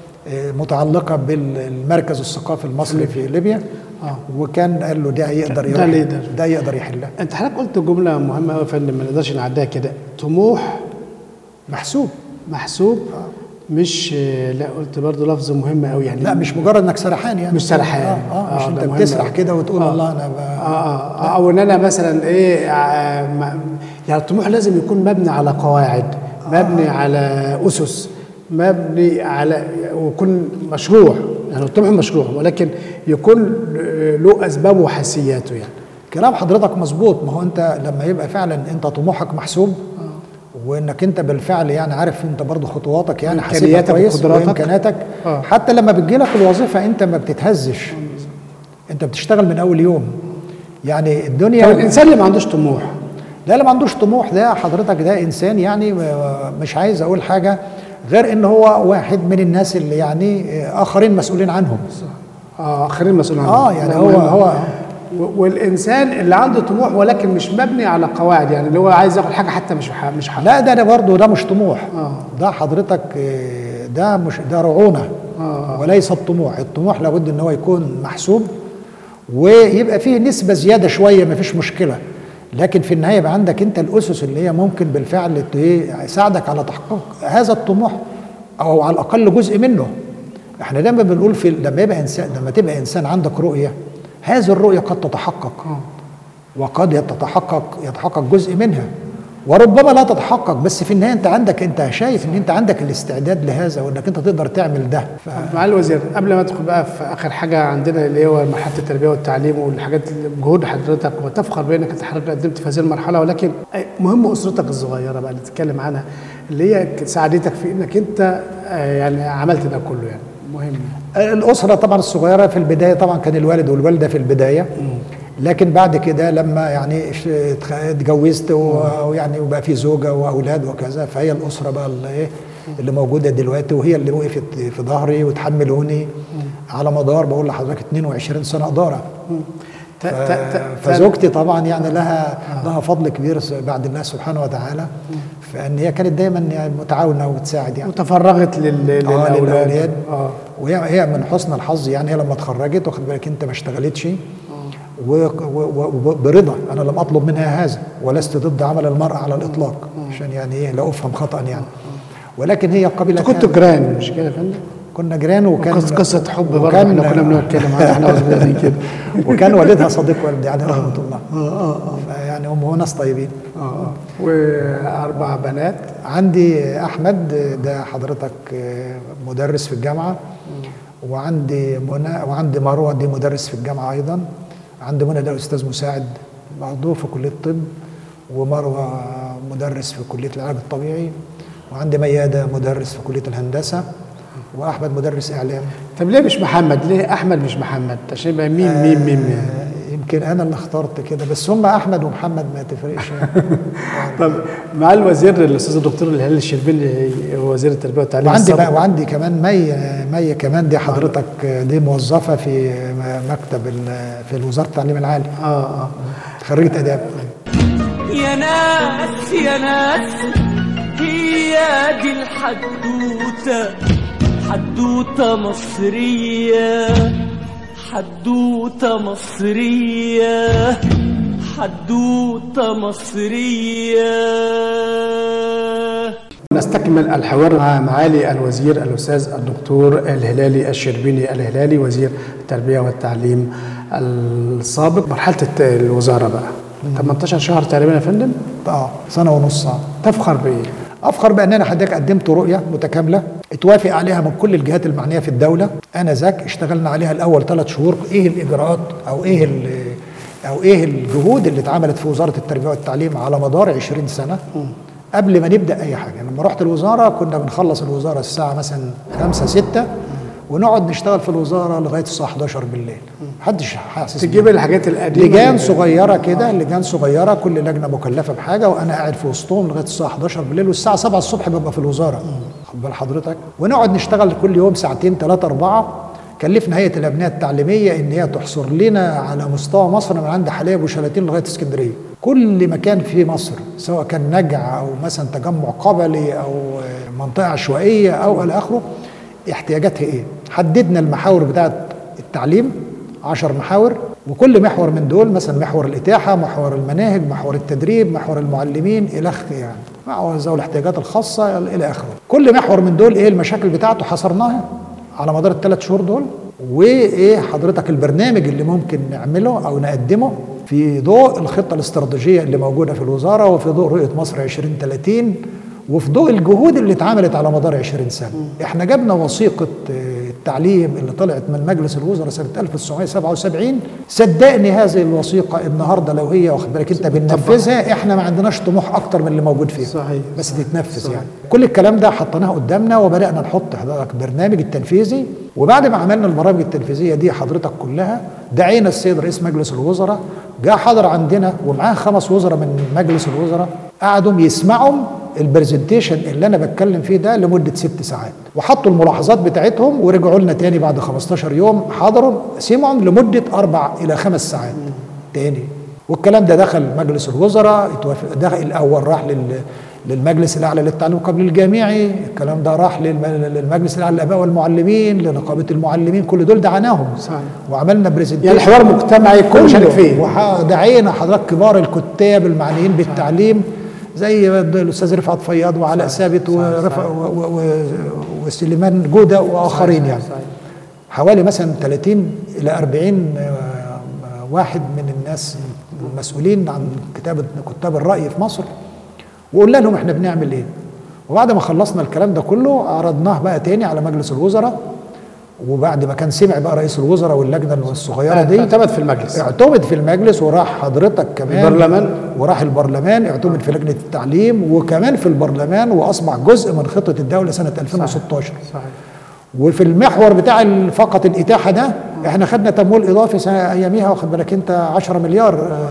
[SPEAKER 3] متعلقه بالمركز الثقافي المصري في ليبيا. آه. وكان قال له ده يقدر
[SPEAKER 2] ده يقدر
[SPEAKER 3] ده يقدر يحلها.
[SPEAKER 2] انت حضرتك قلت جمله مهمه قوي يا فندم ما نقدرش نعديها كده، طموح
[SPEAKER 3] محسوب.
[SPEAKER 2] محسوب آه. مش لا قلت برضه لفظ مهم قوي يعني.
[SPEAKER 3] لا مش مجرد انك سرحان يعني.
[SPEAKER 2] مش سرحان.
[SPEAKER 3] اه, آه, آه مش انت بتسرح كده وتقول آه. الله انا
[SPEAKER 2] اه اه, آه او ان انا مثلا ايه آه يعني الطموح لازم يكون مبني على قواعد، مبني آه. على اسس، مبني على ويكون مشروع. يعني الطموح مشروع ولكن يكون له اسبابه وحسياته. يعني
[SPEAKER 3] كلام حضرتك مظبوط. ما هو انت لما يبقى فعلا انت طموحك محسوب وانك انت بالفعل يعني عارف انت برضو خطواتك يعني حاسبها كويس وامكانياتك آه. حتى لما بتجي لك الوظيفه انت ما بتتهزش، انت بتشتغل من اول يوم. يعني الدنيا
[SPEAKER 2] الانسان اللي ما عندوش طموح،
[SPEAKER 3] لا اللي ما عندوش طموح ده حضرتك ده انسان يعني مش عايز اقول حاجه غير ان هو واحد من الناس اللي يعني اخرين مسؤولين عنهم.
[SPEAKER 2] اه اخرين مسؤولين عنهم.
[SPEAKER 3] اه يعني هو هو
[SPEAKER 2] والانسان اللي عنده طموح ولكن مش مبني على قواعد، يعني اللي هو عايز ياخد حاجه حتى مش مش حق.
[SPEAKER 3] لا ده ده برضه ده مش طموح. آه. ده حضرتك ده مش ده رعونه آه. وليس الطموح. الطموح لابد ان هو يكون محسوب ويبقى فيه نسبه زياده شويه ما فيش مشكله، لكن في النهايه يبقى عندك انت الاسس اللي هي ممكن بالفعل تساعدك على تحقيق هذا الطموح او على الاقل جزء منه. احنا دايما بنقول في لما يبقى انسان لما تبقى انسان عندك رؤيه، هذه الرؤيه قد تتحقق وقد يتحقق يتحقق جزء منها وربما لا تتحقق، بس في النهايه انت عندك انت شايف ان انت عندك الاستعداد لهذا وانك انت تقدر تعمل ده.
[SPEAKER 2] ف... معالي الوزير قبل ما ادخل بقى في اخر حاجه عندنا اللي هو مرحله التربيه والتعليم والحاجات جهود حضرتك وتفخر بانك انت حضرتك قدمت في هذه المرحله، ولكن مهم اسرتك الصغيره بقى اللي تتكلم عنها اللي هي ساعدتك في انك انت يعني عملت ده كله. يعني مهم
[SPEAKER 3] الاسره طبعا الصغيره في البدايه طبعا كان الوالد والوالده في البدايه م. لكن بعد كده لما يعني اتجوزت ويعني وبقى في زوجه واولاد وكذا، فهي الاسره بقى اللي ايه اللي موجوده دلوقتي، وهي اللي وقفت في ظهري وتحملوني على مدار بقول لحضرتك اتنين وعشرين سنه اداره.
[SPEAKER 2] ت- ت- ت-
[SPEAKER 3] فزوجتي طبعا يعني لها لها فضل كبير بعد الله سبحانه وتعالى، فان هي كانت دايما يعني متعاونه وبتساعد يعني.
[SPEAKER 2] وتفرغت لل-
[SPEAKER 3] آه،
[SPEAKER 2] للاولاد.
[SPEAKER 3] للأولاد.
[SPEAKER 2] اه
[SPEAKER 3] وهي هي من حسن الحظ يعني، هي لما اتخرجت واخد بالك انت ما اشتغلتش وبرضا، انا لم اطلب منها هذا ولست ضد عمل المراه على الاطلاق عشان يعني ايه لا افهم خطا يعني، ولكن هي قبلت.
[SPEAKER 2] كنتوا جيران مش كده يا فندم؟
[SPEAKER 3] كنا جيران، وكان
[SPEAKER 2] قص- قصه حب برضه
[SPEAKER 3] وكان-
[SPEAKER 2] احنا كنا بنتكلم عنها احنا وصغيرين كده.
[SPEAKER 3] وكان والدها صديق والدي عليه رحمه الله.
[SPEAKER 2] اه اه
[SPEAKER 3] يعني هم ناس طيبين.
[SPEAKER 2] اه اه واربع بنات.
[SPEAKER 3] عندي احمد ده حضرتك مدرس في الجامعه، وعندي منى وعندي مروه دي مدرس في الجامعه ايضا. عندي منى ده استاذ مساعد برضه في كليه الطب، ومروه مدرس في كليه العلاج الطبيعي، وعندي مياده مدرس في كليه الهندسه، واحمد مدرس اعلام.
[SPEAKER 2] طب ليه مش محمد؟ ليه احمد مش محمد؟ عشان يبقى مين مين مين مين؟
[SPEAKER 3] آه، يمكن انا اللي اخترت كده، بس هم احمد ومحمد ما تفرقش يعني.
[SPEAKER 2] طب مع الوزير الاستاذ الدكتور الهلال الشربيني هو وزير التربيه والتعليم
[SPEAKER 3] وعندي
[SPEAKER 2] السابق.
[SPEAKER 3] بقى وعندي كمان مي مي كمان دي حضرتك دي موظفه في مكتب ال- في وزاره التعليم العالي،
[SPEAKER 2] اه اه
[SPEAKER 3] خريجه اداب.
[SPEAKER 8] يا ناس يا ناس هي دي الحدوتة، حدوتة مصرية، حدوتة مصرية، حدوتة مصرية.
[SPEAKER 2] نستكمل الحوار مع معالي الوزير الاستاذ الدكتور الهلالي الشربيني الهلالي وزير التربيه والتعليم السابق. مرحله الوزاره بقى تمنتاشر شهر تقريبا يا فندم.
[SPEAKER 3] اه سنه ونص.
[SPEAKER 2] تفخر بايه؟
[SPEAKER 3] افخر بان انا حضرتك قدمت رؤيه متكامله اتوافق عليها من كل الجهات المعنيه في الدوله. انا ذاك اشتغلنا عليها الاول ثلاث شهور، ايه الاجراءات او ايه ال- او ايه الجهود اللي اتعملت في وزاره التربيه والتعليم على مدار عشرين سنه قبل ما نبدا اي حاجه. لما رحت الوزاره كنا بنخلص الوزاره الساعه مثلا خمسة ستة ونقعد نشتغل في الوزاره لغايه الساعه حداشر بالليل، محدش حاسس
[SPEAKER 2] تجيب
[SPEAKER 3] بيه.
[SPEAKER 2] الحاجات القديمه
[SPEAKER 3] لجان صغيره كده، لجان صغيره كل لجنه مكلفه بحاجه، وانا قاعد في وسطهم لغايه الساعه حداشر بالليل، والساعه سبعة الصبح ببقى في الوزاره. خد بال حضرتك، ونقعد نشتغل كل يوم ساعتين ثلاثه اربعه. كلفنا هيئه الابنيه التعليميه ان هي تحصر لنا على مستوى مصر من عند حلايب وشلاتين لغايه اسكندريه، كل مكان في مصر سواء كان نجع او مثلا تجمع قبلي او منطقه عشوائيه او الى اخره، احتياجاتها ايه. حددنا المحاور بتاعه التعليم عشر محاور، وكل محور من دول مثلا محور الاتاحه، محور المناهج، محور التدريب، محور المعلمين الى اخره، يعني محور ذوي الاحتياجات الخاصه الى اخره. كل محور من دول ايه المشاكل بتاعته حصرناها على مدار الثلاث شهور دول، وايه حضرتك البرنامج اللي ممكن نعمله او نقدمه في ضوء الخطه الاستراتيجيه اللي موجوده في الوزاره، وفي ضوء رؤيه مصر عشرين ثلاثين، وفي ضوء الجهود اللي اتعملت على مدار عشرين سنه. احنا جبنا وثيقه التعليم اللي طلعت من مجلس الوزراء سنه ألف وتسعمائة وسبعة وسبعين، صدقني هذه الوثيقه النهارده لو هي واخد بالك انت بننفذها، احنا ما عندناش طموح اكتر من اللي موجود فيها.
[SPEAKER 2] صحيح.
[SPEAKER 3] بس تتنفذ يعني. كل الكلام ده حطيناه قدامنا وبدانا نحط حضرتك برنامج التنفيذي، وبعد ما عملنا البرامج التنفيذيه دي حضرتك كلها دعينا السيد رئيس مجلس الوزراء، جاء حضر عندنا ومعاه خمس وزراء من مجلس الوزراء، قعدوا يسمعوا البرزنتيشن اللي انا بتكلم فيه ده لمده ست ساعات، وحطوا الملاحظات بتاعتهم ورجعوا لنا تاني بعد خمستاشر يوم، حضروا سمعوا لمده اربع الى خمس ساعات تاني. والكلام ده دخل مجلس الوزراء، دخل الاول راح لل للمجلس الاعلى للتعليم قبل الجامعي، الكلام ده راح للمجلس الاعلى للاباء والمعلمين، لنقابه المعلمين، كل دول دعاناهم. صحيح. وعملنا برزنتيشن،
[SPEAKER 2] يعني الحوار مجتمعي كله شارك فيه،
[SPEAKER 3] ودعينا حضرتك كبار الكتاب المعنيين بالتعليم زي الاستاذ رفعت فياض وعلاء ثابت وسليمان جوده واخرين. يعني صحيح. حوالي مثلا ثلاثين الى أربعين واحد من الناس المسؤولين عن كتابه كتاب الراي في مصر، وقلنا لهم احنا بنعمل ايه. وبعد ما خلصنا الكلام ده كله عرضناه بقى تاني على مجلس الوزراء، وبعد ما كان سمع بقى رئيس الوزراء واللجنه الصغيره دي
[SPEAKER 2] اعتمد في المجلس
[SPEAKER 3] اعتمد في المجلس وراح حضرتك كمان
[SPEAKER 2] البرلمان،
[SPEAKER 3] وراح البرلمان اعتمد في لجنه التعليم وكمان في البرلمان، واصبح جزء من خطه الدوله سنه ألفين وستاشر. صحيح. صحيح. وفي المحور بتاع فقط الاتاحه ده احنا خدنا تمويل اضافي اياميها واخد بالك انت عشرة مليار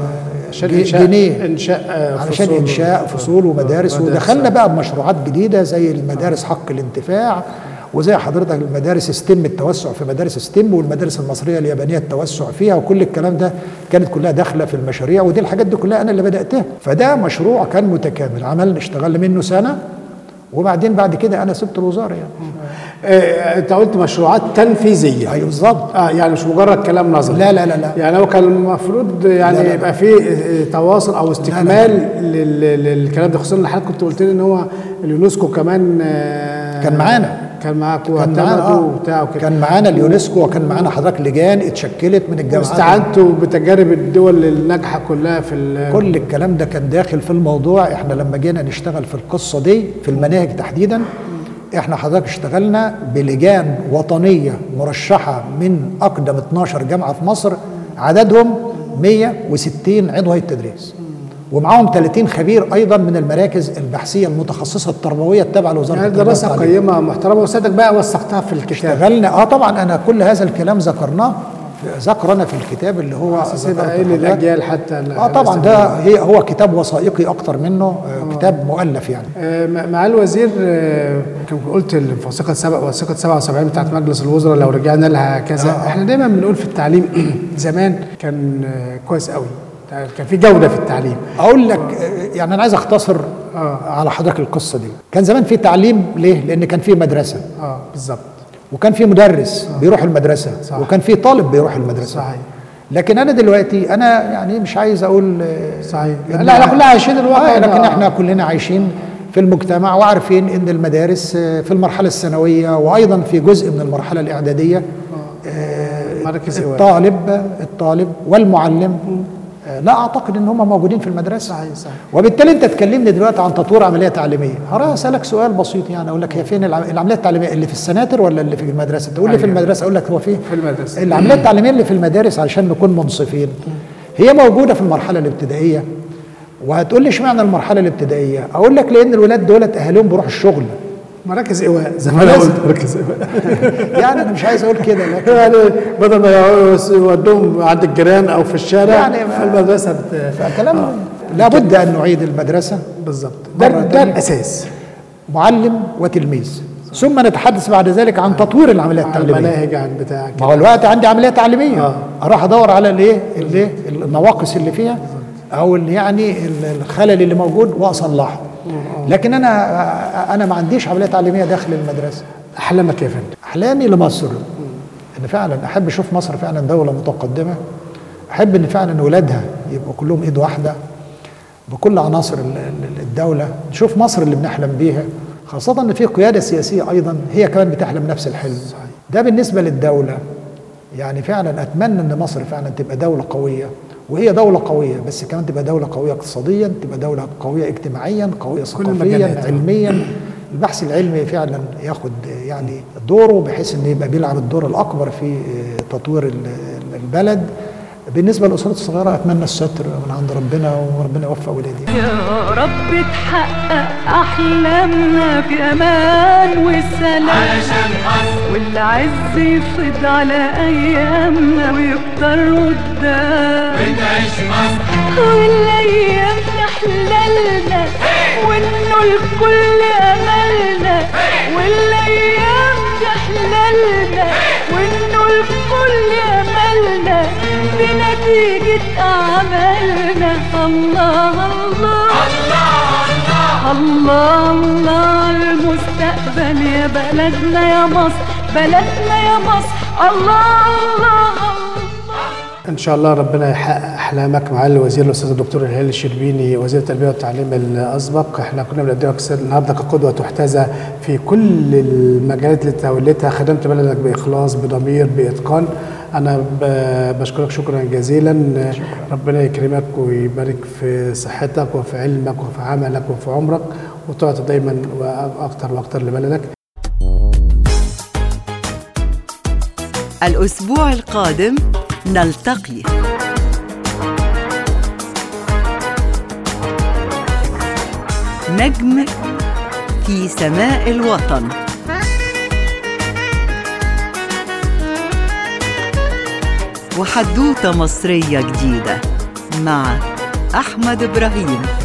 [SPEAKER 3] جنيه
[SPEAKER 2] انشاء
[SPEAKER 3] علشان
[SPEAKER 2] فصول
[SPEAKER 3] انشاء فصول ومدارس. ودخلنا بقى بمشروعات جديده زي المدارس حق الانتفاع، وزي حضرتك المدارس ستيم، التوسع في مدارس ستيم، والمدارس المصريه اليابانيه التوسع فيها، وكل الكلام ده كانت كلها داخله في المشاريع. ودي الحاجات دي كلها انا اللي بداتها. فده مشروع كان متكامل، عملنا اشتغلنا منه سنه، وبعدين بعد كده انا سبت الوزاره يعني.
[SPEAKER 2] آه، انت قلت مشروعات تنفيذيه.
[SPEAKER 3] ايوه بالظبط.
[SPEAKER 2] اه يعني مش مجرد كلام نظري.
[SPEAKER 3] لا لا لا لا
[SPEAKER 2] يعني هو كان المفروض يعني لا لا يبقى في تواصل او استكمال للكلام ده، خصوصا ان حضرتك كنت قلت لي ان هو اليونسكو كمان آه
[SPEAKER 3] كان معانا
[SPEAKER 2] كان معاكم
[SPEAKER 3] كان معانا آه.
[SPEAKER 2] وبتاع وكده.
[SPEAKER 3] كان معانا اليونسكو، وكان معانا حضرتك لجان اتشكلت من الجامعات،
[SPEAKER 2] واستعنتوا بتجارب الدول الناجحه كلها في
[SPEAKER 3] كل الكلام ده كان داخل في الموضوع. احنا لما جينا نشتغل في القصه دي في المناهج تحديدا، احنا حضرتك اشتغلنا بلجان وطنيه مرشحه من اقدم اتناشر جامعه في مصر، عددهم مية وستين عضو هيئه تدريس، ومعاهم ثلاثين خبير ايضا من المراكز البحثيه المتخصصه التربويه التابعه لوزاره
[SPEAKER 2] يعني
[SPEAKER 3] التربيه
[SPEAKER 2] دراسه قيمه محترمه. وسادك بقى وثقتها في الكتاب.
[SPEAKER 3] اشتغلنا اه طبعا، انا كل هذا الكلام ذكرناه ذكرنا في الكتاب اللي هو
[SPEAKER 2] يبقى ايه للاجيال حتى.
[SPEAKER 3] اه طبعا ده هي هو كتاب وثائقي اكتر منه آه كتاب مؤلف يعني.
[SPEAKER 2] آه مع الوزير آه قلت في وثيقه سبق وثيقه سبعة وسبعين بتاعت مجلس الوزراء لو رجعنا لها كذا. آه. احنا دايما بنقول في التعليم زمان كان آه كويس قوي، كان في جوده في التعليم.
[SPEAKER 3] اقول لك آه يعني انا عايز اختصر آه على حضرتك القصه دي. كان زمان في تعليم ليه؟ لان كان في مدرسه.
[SPEAKER 2] اه بالظبط.
[SPEAKER 3] وكان في مدرس آه. بيروح المدرسه. صح. وكان في طالب بيروح المدرسه.
[SPEAKER 2] صحيح.
[SPEAKER 3] لكن انا دلوقتي انا يعني مش عايز اقول
[SPEAKER 2] صحيح لا احنا كلنا عايشين الواقع.
[SPEAKER 3] آه لكن احنا كلنا عايشين في المجتمع وعارفين ان المدارس في المرحله الثانويه وايضا في جزء من المرحله الاعداديه آه الطالب الطالب والمعلم آه لا اعتقد ان هم موجودين في المدرسه.
[SPEAKER 2] صحيح صحيح.
[SPEAKER 3] وبالتالي انت تكلمني دلوقتي عن تطوير عمليه تعليميه، هروح اسالك سؤال بسيط يعني اقول لك هي فين العمليه التعليميه اللي في السناتر ولا اللي في المدرسه؟ تقول لي في المدرسه، اقول لك هو فين؟
[SPEAKER 2] في المدرسه.
[SPEAKER 3] العمليه التعليميه اللي في المدارس علشان نكون منصفين هي موجوده في المرحله الابتدائيه. وهتقول لي اشمعنى المرحله الابتدائيه؟ اقول لك لان الولاد دولت اهاليهم بيروحوا الشغل،
[SPEAKER 2] مراكز ايواء زي ما انا قلت مراكز ايواء.
[SPEAKER 3] يعني انا مش عايز اقول كده لكن
[SPEAKER 2] يعني بدل ما يودوهم عند الجيران او في الشارع يعني في المدرسه بت...
[SPEAKER 3] فكلام آه. لابد ان نعيد المدرسه
[SPEAKER 2] بالظبط. ده, ده الاساس،
[SPEAKER 3] معلم وتلميذ، ثم نتحدث بعد ذلك عن تطوير العمليه التعليميه.
[SPEAKER 2] المناهج عن بتاع
[SPEAKER 3] ما هو الوقت عندي عمليه تعليميه آه. اروح ادور على الايه الايه النواقص اللي فيها او اللي يعني الخلل اللي موجود واصلحه. لكن انا انا ما عنديش عمليه تعليميه داخل المدرسه.
[SPEAKER 2] احلامك يا فندم؟
[SPEAKER 3] احلامي لمصر ان فعلا احب اشوف مصر فعلا دوله متقدمه، احب ان فعلا اولادها يبقوا كلهم ايد واحده بكل عناصر الدوله، نشوف مصر اللي بنحلم بيها، خاصه ان في قياده سياسيه ايضا هي كمان بتحلم نفس الحلم. ده بالنسبه للدوله يعني فعلا اتمنى ان مصر فعلا تبقى دوله قويه، وهي دولة قوية بس كمان تبقى دولة قوية اقتصاديا، تبقى دولة قوية اجتماعيا، قوية ثقافيا، علميا. البحث العلمي فعلا ياخد يعني دوره بحيث ان يبقى بيلعب الدور الاكبر في تطوير البلد. بالنسبة للأسرات الصغيرة أتمنى الستر من عند ربنا وربنا يوفق ولادي.
[SPEAKER 9] يا رب تحقق أحلامنا في أمان وسلام
[SPEAKER 5] علشان مصر،
[SPEAKER 9] والعز يفض على أيامنا ويكتر قدام،
[SPEAKER 5] وتعيش مصر
[SPEAKER 9] والأيام تحللنا وإنه الكل أملنا، والأيام تحللنا وإنه الكل أملنا بنتيجة أعمالنا. الله الله الله الله الله المستقبل يا بلدنا يا مصر، بلدنا يا مصر. الله الله الله.
[SPEAKER 2] ان شاء الله ربنا يحقق احلامك. معالي الوزير الاستاذ الدكتور الهلال الشربيني وزير التربيه والتعليم الاسبق، احنا كنا بنقدمك النهارده كقدوه تحتذى في كل المجالات اللي توليتها، خدمت بلدك باخلاص بضمير باتقان. انا بشكرك شكرا جزيلا. شكرا. ربنا يكرمك ويبارك في صحتك وفي علمك وفي عملك وفي عمرك، وتعطي دايما اكتر واكتر لبلدك.
[SPEAKER 1] الأسبوع القادم نلتقي نجم في سماء الوطن، وحدوتة مصرية جديدة مع أحمد إبراهيم.